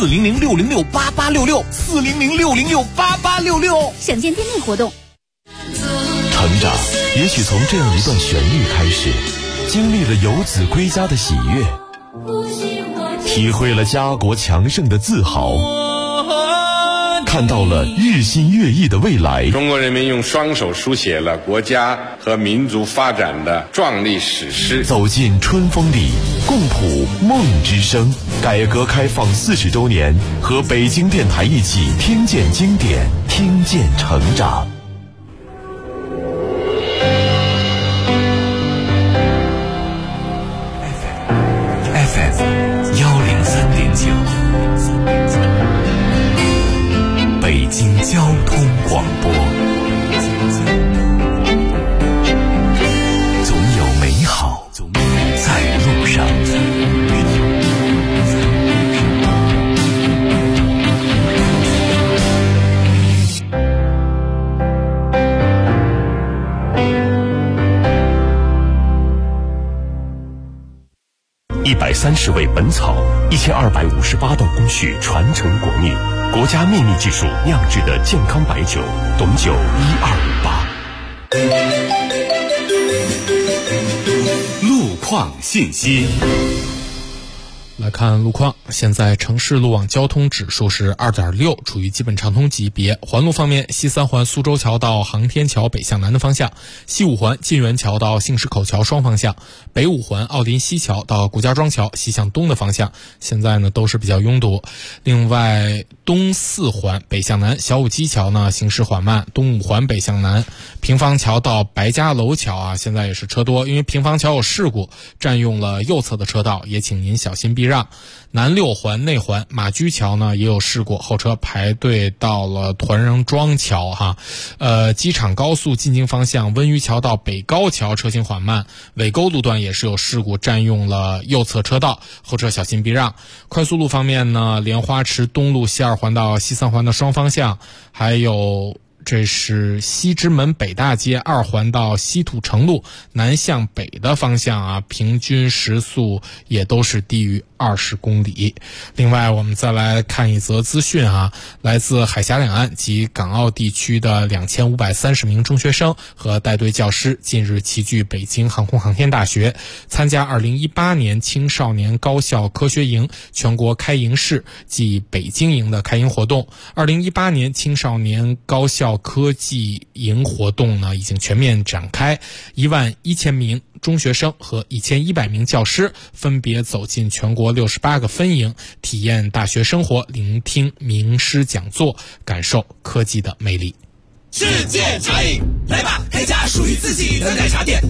400-606-8866，400-606-8866。 想见店内活动。 成长也许从这样一段旋律开始，经历了游子归家的喜悦，体会了家国强盛的自豪，看到了日新月异的未来。 中国人民用双手书写了国家和民族发展的壮丽史诗。 走进春风里，共谱梦之声。改革开放40周年，和北京电台一起听见经典，听见成长。 北京交通广播，总有美好在路上。 130味本草，1258道工序传承国秘，国家秘密技术酿制的健康白酒，董酒1258。 路况信息。 来看路况，现在城市路网交通指数是2.6，处于基本畅通级别。环路方面，西三环苏州桥到航天桥北向南的方向，西五环晋源桥到杏石口桥双方向，北五环奥林西桥到顾家庄桥西向东的方向，现在呢都是比较拥堵。另外，东四环北向南小武基桥呢行驶缓慢，东五环北向南平房桥到白家楼桥啊，现在也是车多，因为平房桥有事故，占用了右侧的车道，也请您小心避让。南六环内环马驹桥呢也有事故，后车排队到了团人庄桥哈。机场高速进京方向温榆桥到北高桥车行缓慢，尾沟路段也是有事故，占用了右侧车道，后车小心避让。快速路方面呢，莲花池东路西二环到西三环的双方向，还有这是西直门北大街2环到西土城路南向北的方向啊，平均时速也都是低于 20公里。另外，我们再来看一则资讯啊，来自海峡两岸及港澳地区的2530名中学生和带队教师近日齐聚北京航空航天大学，参加2018年青少年高校科学营全国开营式暨北京营的开营活动。2018年青少年高校科技营活动呢，已经全面展开，11000名中学生和1100名教师分别走进全国68个分营，体验大学生活，聆听名师讲座，感受科技的魅力。 世界茶饮，来吧，开家属于自己的奶茶店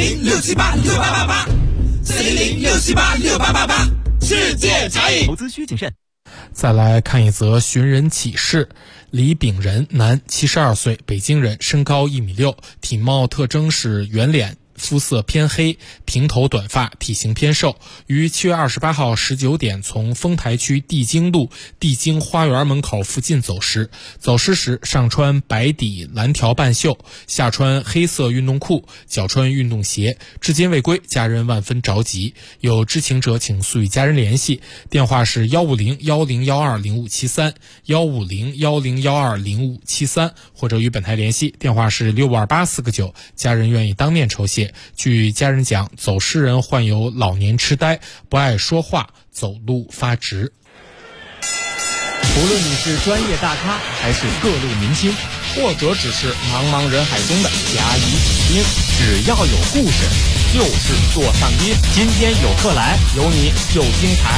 ，400-678-6888，400-678-6888，世界茶饮。 投资需谨慎。 再来看一则寻人启事。李炳仁，男，72岁，北京人，身高1.6米，体貌特征是圆脸，肤色偏黑，平头短发，体型偏瘦，于7月28号19点从丰台区帝京路帝京花园门口附近走失时上穿白底蓝条半袖，下穿黑色运动裤，脚穿运动鞋，至今未归，家人万分着急，有知情者请速与家人联系，电话是150-1012-0573 150-1012-0573，或者与本台联系，电话是628-4个9，家人愿意当面酬谢。据家人讲，走失人患有老年痴呆，不爱说话，走路发直。 无论你是专业大咖还是各路明星，或者只是茫茫人海中的甲乙丙丁，只要有故事就是做上宾。今天有客来，有你就精彩。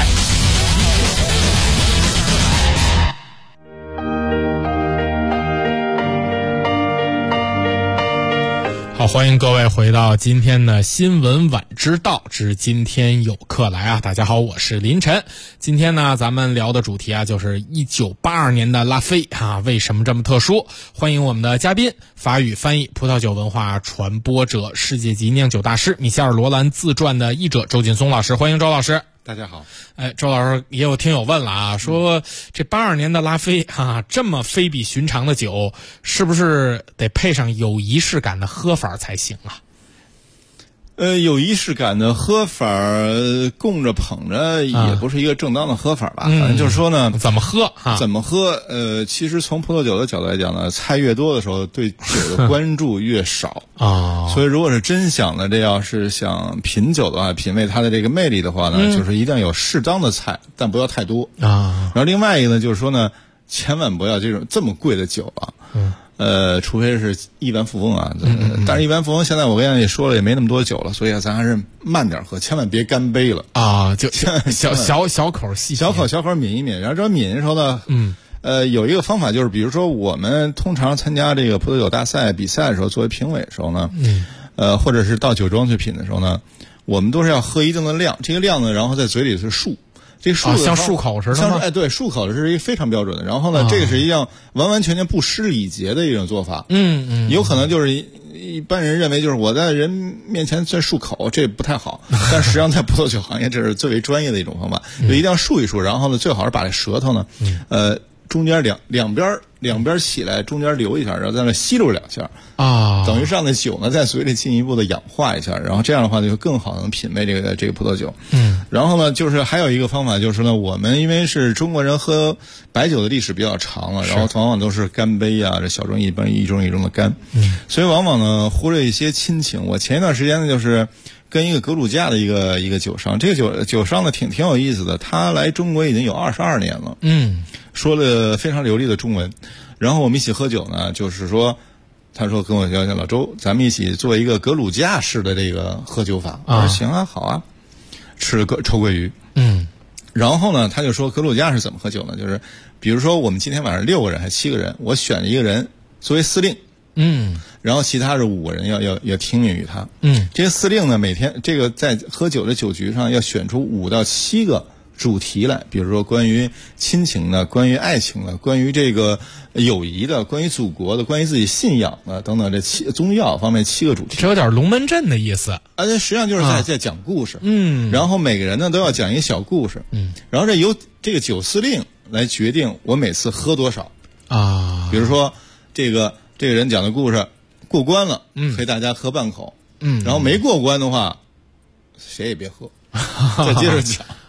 好，欢迎各位回到今天的新闻晚知道之今天有客来啊！大家好，我是林晨。今天呢，咱们聊的主题啊，就是1982年的拉菲啊，为什么这么特殊？欢迎我们的嘉宾，法语翻译、葡萄酒文化传播者、世界级酿酒大师米歇尔·罗兰自传的译者周劲松老师。欢迎周老师。 大家好。 周老师，也有听友问了啊，说这82年的拉菲啊，这么非比寻常的酒，是不是得配上有仪式感的喝法才行啊？ 有仪式感的喝法，供着捧着也不是一个正当的喝法吧。反正就是说呢， 怎么喝？ 其实从葡萄酒的角度来讲呢，菜越多的时候，对酒的关注越少啊。所以如果是真想的，这要是想品酒的话，品味它的这个魅力的话呢，就是一定要有适当的菜，但不要太多啊。然后另外一个呢，就是说呢，千万不要这么贵的酒啊。除非是亿万富翁啊，但是亿万富翁现在我跟你也说了，也没那么多酒了，所以咱还是慢点喝，千万别干杯了啊！就小口细小口抿一抿，然后这抿的时候呢，有一个方法就是，比如说我们通常参加这个葡萄酒大赛比赛的时候，作为评委的时候呢，或者是到酒庄去品的时候呢，我们都是要喝一定的量，这个量呢，然后在嘴里是漱。这漱像漱口似的吗？ 对，漱口是一个非常标准的。然后呢，这个是一样完完全全不失礼节的一种做法。有可能就是一般人认为就是我在人面前在漱口，这不太好。但实际上在葡萄酒行业，这是最为专业的一种方法。就一定要漱一漱，然后呢，最好是把这舌头呢，中间两边起来，中间留一下，然后在那吸溜2下啊，等于是让那酒呢在嘴里进一步的氧化一下，然后这样的话就更好能品味这个葡萄酒。然后呢，就是还有一个方法就是呢，我们因为是中国人喝白酒的历史比较长了，然后往往都是干杯啊，这小盅一般一盅的干，所以往往呢忽略一些亲情。我前一段时间呢就是跟一个格鲁吉亚的一个酒商，这个酒商呢挺有意思的，他来中国已经有22年了，说了非常流利的中文，然后我们一起喝酒呢，就是说，他说跟我聊老周，咱们一起做一个格鲁吉亚式的这个喝酒法，我说行啊，好啊，吃个臭鳜鱼，然后呢，他就说格鲁吉亚是怎么喝酒呢？就是比如说我们今天晚上6个人还7个人，我选一个人作为司令。然后其他是5个人要听命于他。这些司令呢，每天这个在喝酒的酒局上要选出5到7个主题来，比如说关于亲情的，关于爱情的，关于这个友谊的，关于祖国的，关于自己信仰的等等，这宗教方面7个主题。 这有点龙门阵的意思。 实际上就是在讲故事。然后每个人呢都要讲一个小故事。然后由这个酒司令来决定我每次喝多少啊。比如说这个人讲的故事过关了，可以大家喝半口，然后没过关的话，谁也别喝，再接着讲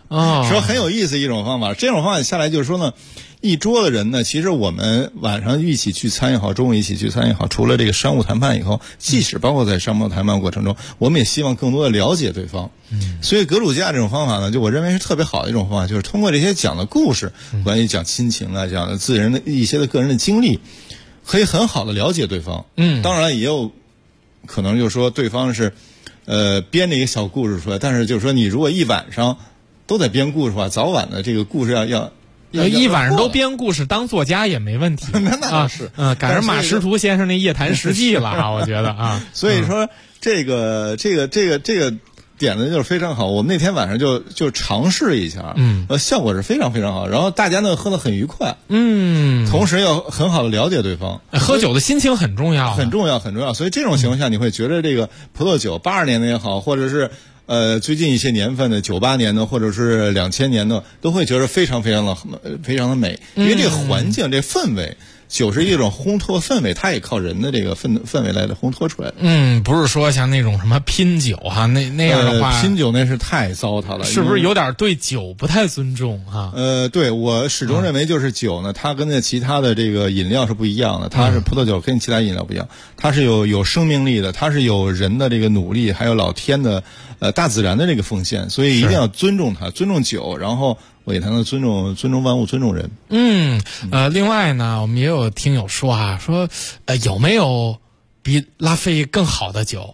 说很有意思一种方法。这种方法下来就是说呢，一桌的人呢，其实我们晚上一起聚餐也好，中午一起聚餐也好，除了这个商务谈判以后，即使包括在商务谈判过程中，我们也希望更多的了解对方。所以格鲁吉亚这种方法呢，就我认为是特别好的一种方法，就是通过这些讲的故事，关于讲亲情啊，讲的自人的一些的个人的经历，可以很好的了解对方。当然也有可能就是说对方是编了一个小故事出来，但是就是说你如果一晚上都在编故事的话，早晚的这个故事要一晚上都编故事当作家也没问题。 那是赶上马识途先生那夜谈实记了啊，我觉得啊。 所以说这个点子就是非常好，我们那天晚上就尝试一下，效果是非常非常好，然后大家呢喝得很愉快，同时要很好的了解对方。 喝酒的心情很重要， 很重要，很重要。所以这种情况下，你会觉得这个葡萄酒82年的也好，或者是最近一些年份的98年的，或者是2000年的，都会觉得非常非常的美，因为这个环境，这氛围。酒是一种烘托氛围，它也靠人的这个氛围来烘托出来的。 不是说像那种什么拼酒哈，那样的话， 拼酒那是太糟蹋了， 是不是有点对酒不太尊重哈？ 对，我始终认为就是酒呢，它跟那其他的这个饮料是不一样的，它是葡萄酒跟其他饮料不一样，它是有生命力的，它是有人的这个努力，还有老天的大自然的这个奉献，所以一定要尊重它，尊重酒，然后我也谈到尊重万物，尊重人。 另外呢，我们也有听友说说有没有比拉菲更好的酒？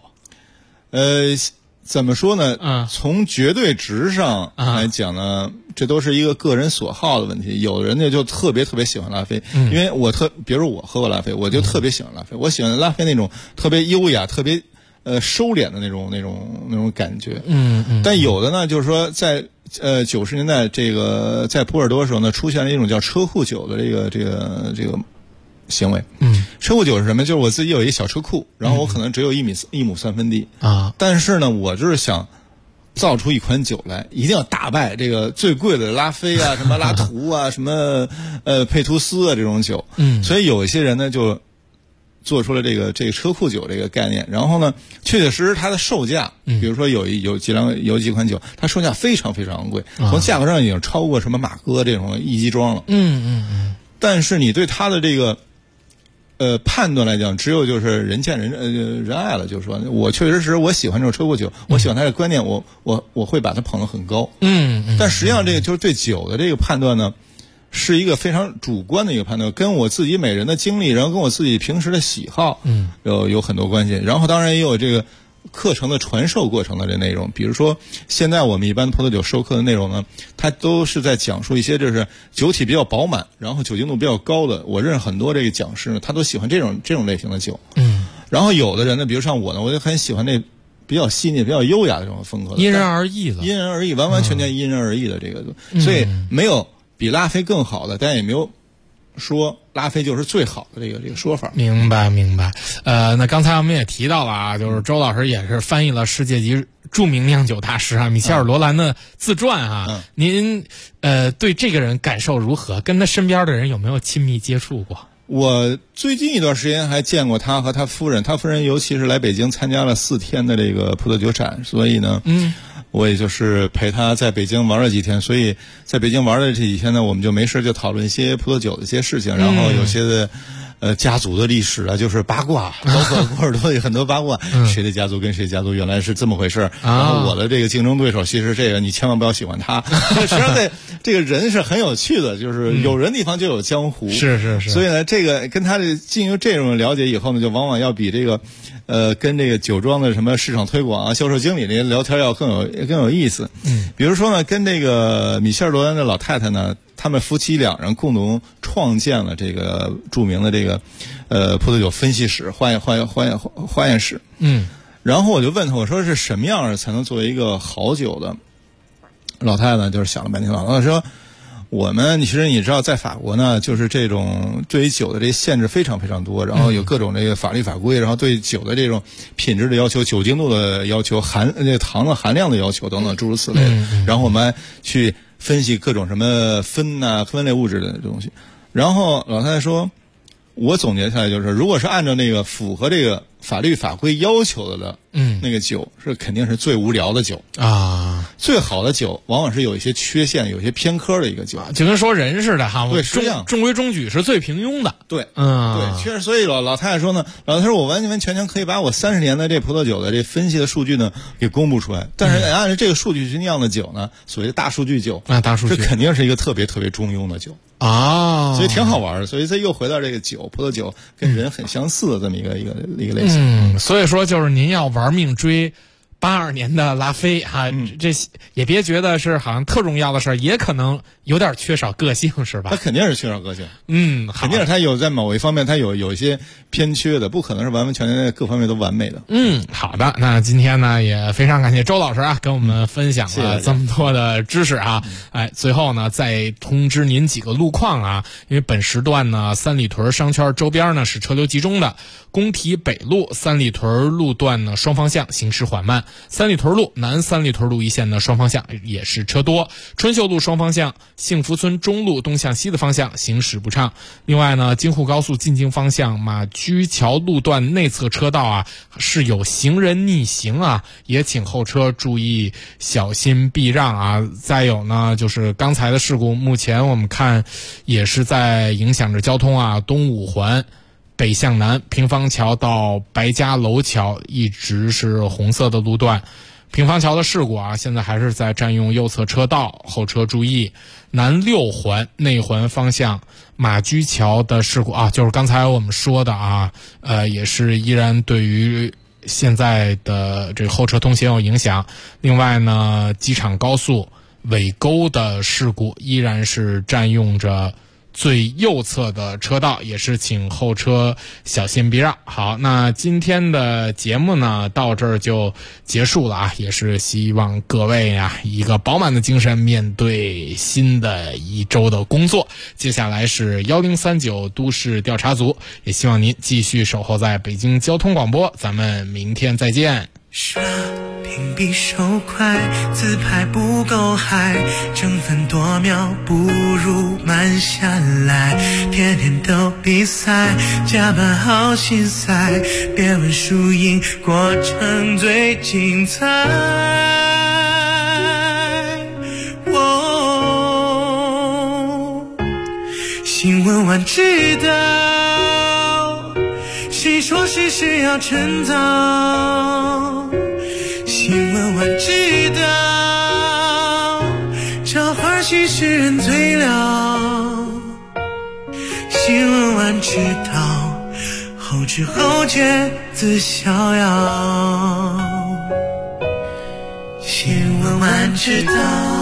怎么说呢？从绝对值上来讲呢，这都是一个个人所好的问题。有的人呢就特别喜欢拉菲，因为比如我喝过拉菲，我就特别喜欢拉菲。我喜欢拉菲那种特别优雅、特别收敛的那种感觉。但有的呢，就是说在90年代这个在波尔多的时候呢，出现了一种叫车库酒的这个行为。车库酒是什么？就是我自己有一个小车库，然后我可能只有1亩3分地啊，但是呢，我就是想造出一款酒来，一定要打败这个最贵的拉菲啊、什么拉图啊、什么佩图斯啊这种酒。所以有一些人呢就做出了这个车库酒这个概念，然后呢，确确实实它的售价，比如说有几款酒，它售价非常非常昂贵，从价格上已经超过什么马哥这种一级装了。但是你对它的这个判断来讲，只有就是人见人爱了，就是说我确实是我喜欢这种车库酒，我喜欢它的观念，我会把它捧得很高。但实际上这个就是对酒的这个判断呢，是一个非常主观的一个判断，跟我自己每人的经历，然后跟我自己平时的喜好，有很多关系。然后当然也有这个课程的传授过程的这内容，比如说现在我们一般葡萄酒授课的内容呢，它都是在讲述一些就是酒体比较饱满，然后酒精度比较高的。我认识很多这个讲师呢，他都喜欢这种类型的酒。然后有的人呢，比如像我呢，我就很喜欢那比较细腻、比较优雅的这种风格。 因人而异了， 因人而异，完完全全因人而异的这个，所以没有比拉菲更好的，但也没有说拉菲就是最好的这个说法。 明白。那刚才我们也提到了啊，就是周老师也是翻译了世界级著名酿酒大师米切尔·罗兰的自传啊。您对这个人感受如何？跟他身边的人有没有亲密接触过？ 我最近一段时间还见过他和他夫人，他夫人尤其是来北京参加了4天的这个葡萄酒展，所以呢，我也就是陪他在北京玩了几天，所以在北京玩的这几天呢，我们就没事就讨论一些葡萄酒的一些事情，然后有些的家族的历史啊，就是八卦，包括波尔多有很多八卦，谁的家族跟谁家族原来是这么回事，然后我的这个竞争对手其实这个你千万不要喜欢他。实际上这个人是很有趣的，就是有人地方就有江湖， 是。 所以呢，这个跟他进入这种了解以后呢，就往往要比这个跟这个酒庄的什么市场推广啊、销售经理那些聊天要更有意思。比如说呢，跟这个米切尔·罗兰的老太太呢，他们夫妻2人共同创建了这个著名的这个葡萄酒分析室、化验室。然后我就问他，我说是什么样才能作为一个好酒的？老太太就是想了半天，老太太说，我们其实你知道，在法国呢，就是这种对于酒的这限制非常非常多，然后有各种这个法律法规，然后对酒的这种品质的要求、酒精度的要求、糖的含量的要求等等诸如此类的。然后我们去分析各种什么酚类物质的东西。然后老太太说， 我总结下来就是，如果是按照那个符合这个法律法规要求的，那个酒是肯定是最无聊的酒啊。 最好的酒往往是有一些缺陷、有一些偏科的一个酒， 就跟说人似的哈。 对，是这样。 中规中矩是最平庸的。 对，对，确实。所以老太太说呢，老太太说我完全可以把我30年的这葡萄酒的这分析的数据呢给公布出来，但是按照这个数据去酿的酒呢，所谓的大数据酒大数据， 这肯定是一个特别中庸的酒啊， 所以挺好玩的。所以这又回到这个酒，葡萄酒跟人很相似的这么一个类型。 所以说就是您要玩命追82年的拉菲哈，这也别觉得是好像特重要的事儿，也可能有点缺少个性，是吧？ 他肯定是缺少个性， 肯定是他有在某一方面他有一些偏缺的，不可能是完全的各方面都完美的。 好的，那今天呢也非常感谢周老师啊，跟我们分享了这么多的知识啊。最后呢再通知您几个路况啊，因为本时段呢三里屯商圈周边呢是车流集中的，工体北路三里屯路段呢双方向行驶缓慢，三里屯路南三里屯路一线的双方向也是车多，春秀路双方向幸福村中路东向西的方向行驶不畅。另外呢，京沪高速进京方向马驹桥路段内侧车道啊是有行人逆行啊，也请后车注意小心避让啊。再有呢，就是刚才的事故，目前我们看也是在影响着交通啊，东五环北向南平房桥到白家楼桥一直是红色的路段，平房桥的事故啊，现在还是在占用右侧车道，后车注意。南6环内环方向马驹桥的事故啊，就是刚才我们说的啊，也是依然对于现在的这个后车通行有影响。另外呢，机场高速尾沟的事故依然是占用着最右侧的车道，也是请后车小心避让。好，那今天的节目呢到这儿就结束了啊，也是希望各位啊一个饱满的精神面对新的一周的工作。接下来是1039都市调查组，也希望您继续守候在北京交通广播，咱们明天再见。 屏蔽手快，自拍不够嗨，争分夺秒不如慢下来，天天都比赛，加班好心塞，别问输赢，过程最精彩。新闻晚知道，谁说谁是要趁早，新闻晚知道，这花絮使人醉了。新闻晚知道，后知后觉自逍遥。新闻晚知道。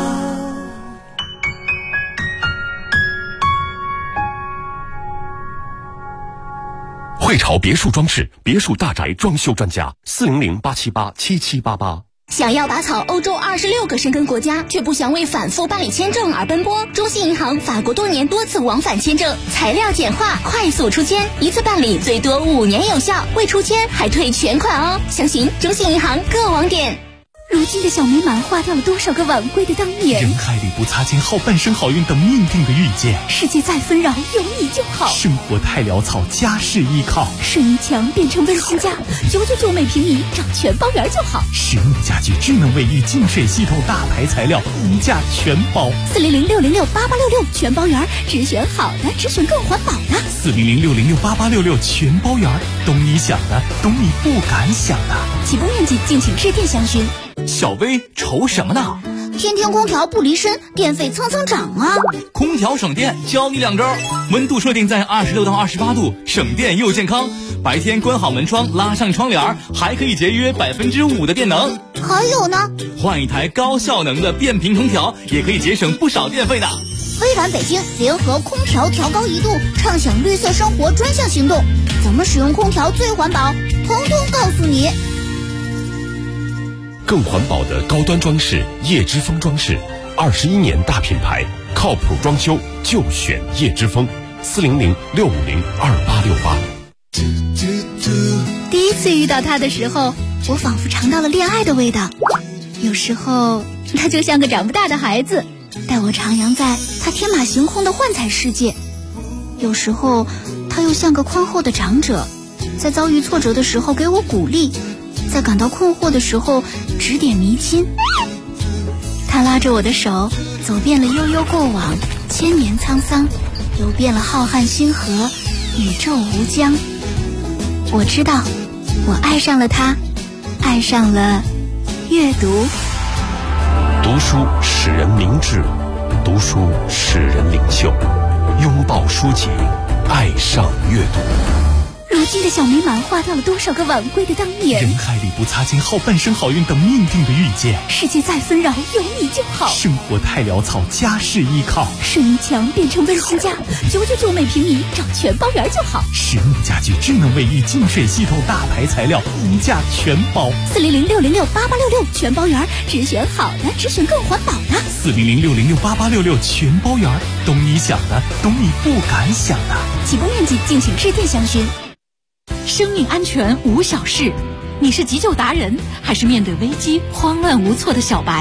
汇潮别墅装饰，别墅大宅装修专家，400-878-7788。 想要拔草欧洲26个申根国家，却不想为反复办理签证而奔波？中信银行法国多年多次往返签证，材料简化，快速出签，一次办理最多5年有效，未出签还退全款哦！详询中信银行各网点。 如今的小美满花掉了多少个晚归的当年？ 人海里不擦肩，好半生好运等命定的遇见。 世界再纷扰，有你就好。 生活太潦草，家事依靠。 顺义墙变成温馨家，999每平米，找全包园就好。 实木家具，智能卫浴，净水系统，大牌材料，一价全包。 400-606-8866全包园，只选好的，只选更环保的。 400-606-8866全包园，懂你想的，懂你不敢想的。 起步面积敬请致电详询。 小薇愁什么呢？ 天天空调不离身，电费蹭蹭涨啊！ 空调省电，教你2招：温度设定在26到28度，省电又健康。白天关好门窗，拉上窗帘，还可以节约5%的电能。 还有呢， 换一台高效能的变频空调，也可以节省不少电费的。 微软北京联合空调调高1度，畅享绿色生活专项行动，怎么使用空调最环保，统统告诉你。 更环保的高端装饰，叶之峰装饰，21年大品牌，靠谱装修就选叶之峰，400-650-2868。 第一次遇到他的时候，我仿佛尝到了恋爱的味道。有时候他就像个长不大的孩子，带我徜徉在他天马行空的幻彩世界。有时候他又像个宽厚的长者，在遭遇挫折的时候给我鼓励，在感到困惑的时候指点迷津。他拉着我的手，走遍了悠悠过往，千年沧桑，游遍了浩瀚星河，宇宙无疆。我知道，我爱上了他，爱上了阅读。 读书使人明智，读书使人领袖，拥抱书籍，爱上阅读。 如今的小美满花掉了多少个晚归的当年？ 人海里不擦肩，后半生好运等命定的遇见。 世界再纷扰，有你就好。 生活太潦草，家事依靠。 顺义墙变成温馨家，999每平米，找全包园就好。 实木家具，智能卫浴，净水系统，大牌材料，无价全包。 400-606-8866全包园，只选好的，只选更环保的。 400-606-8866全包园，懂你想的，懂你不敢想的。 起步面积敬请致电详询。 生命安全无小事，你是急救达人，还是面对危机慌乱无措的小白？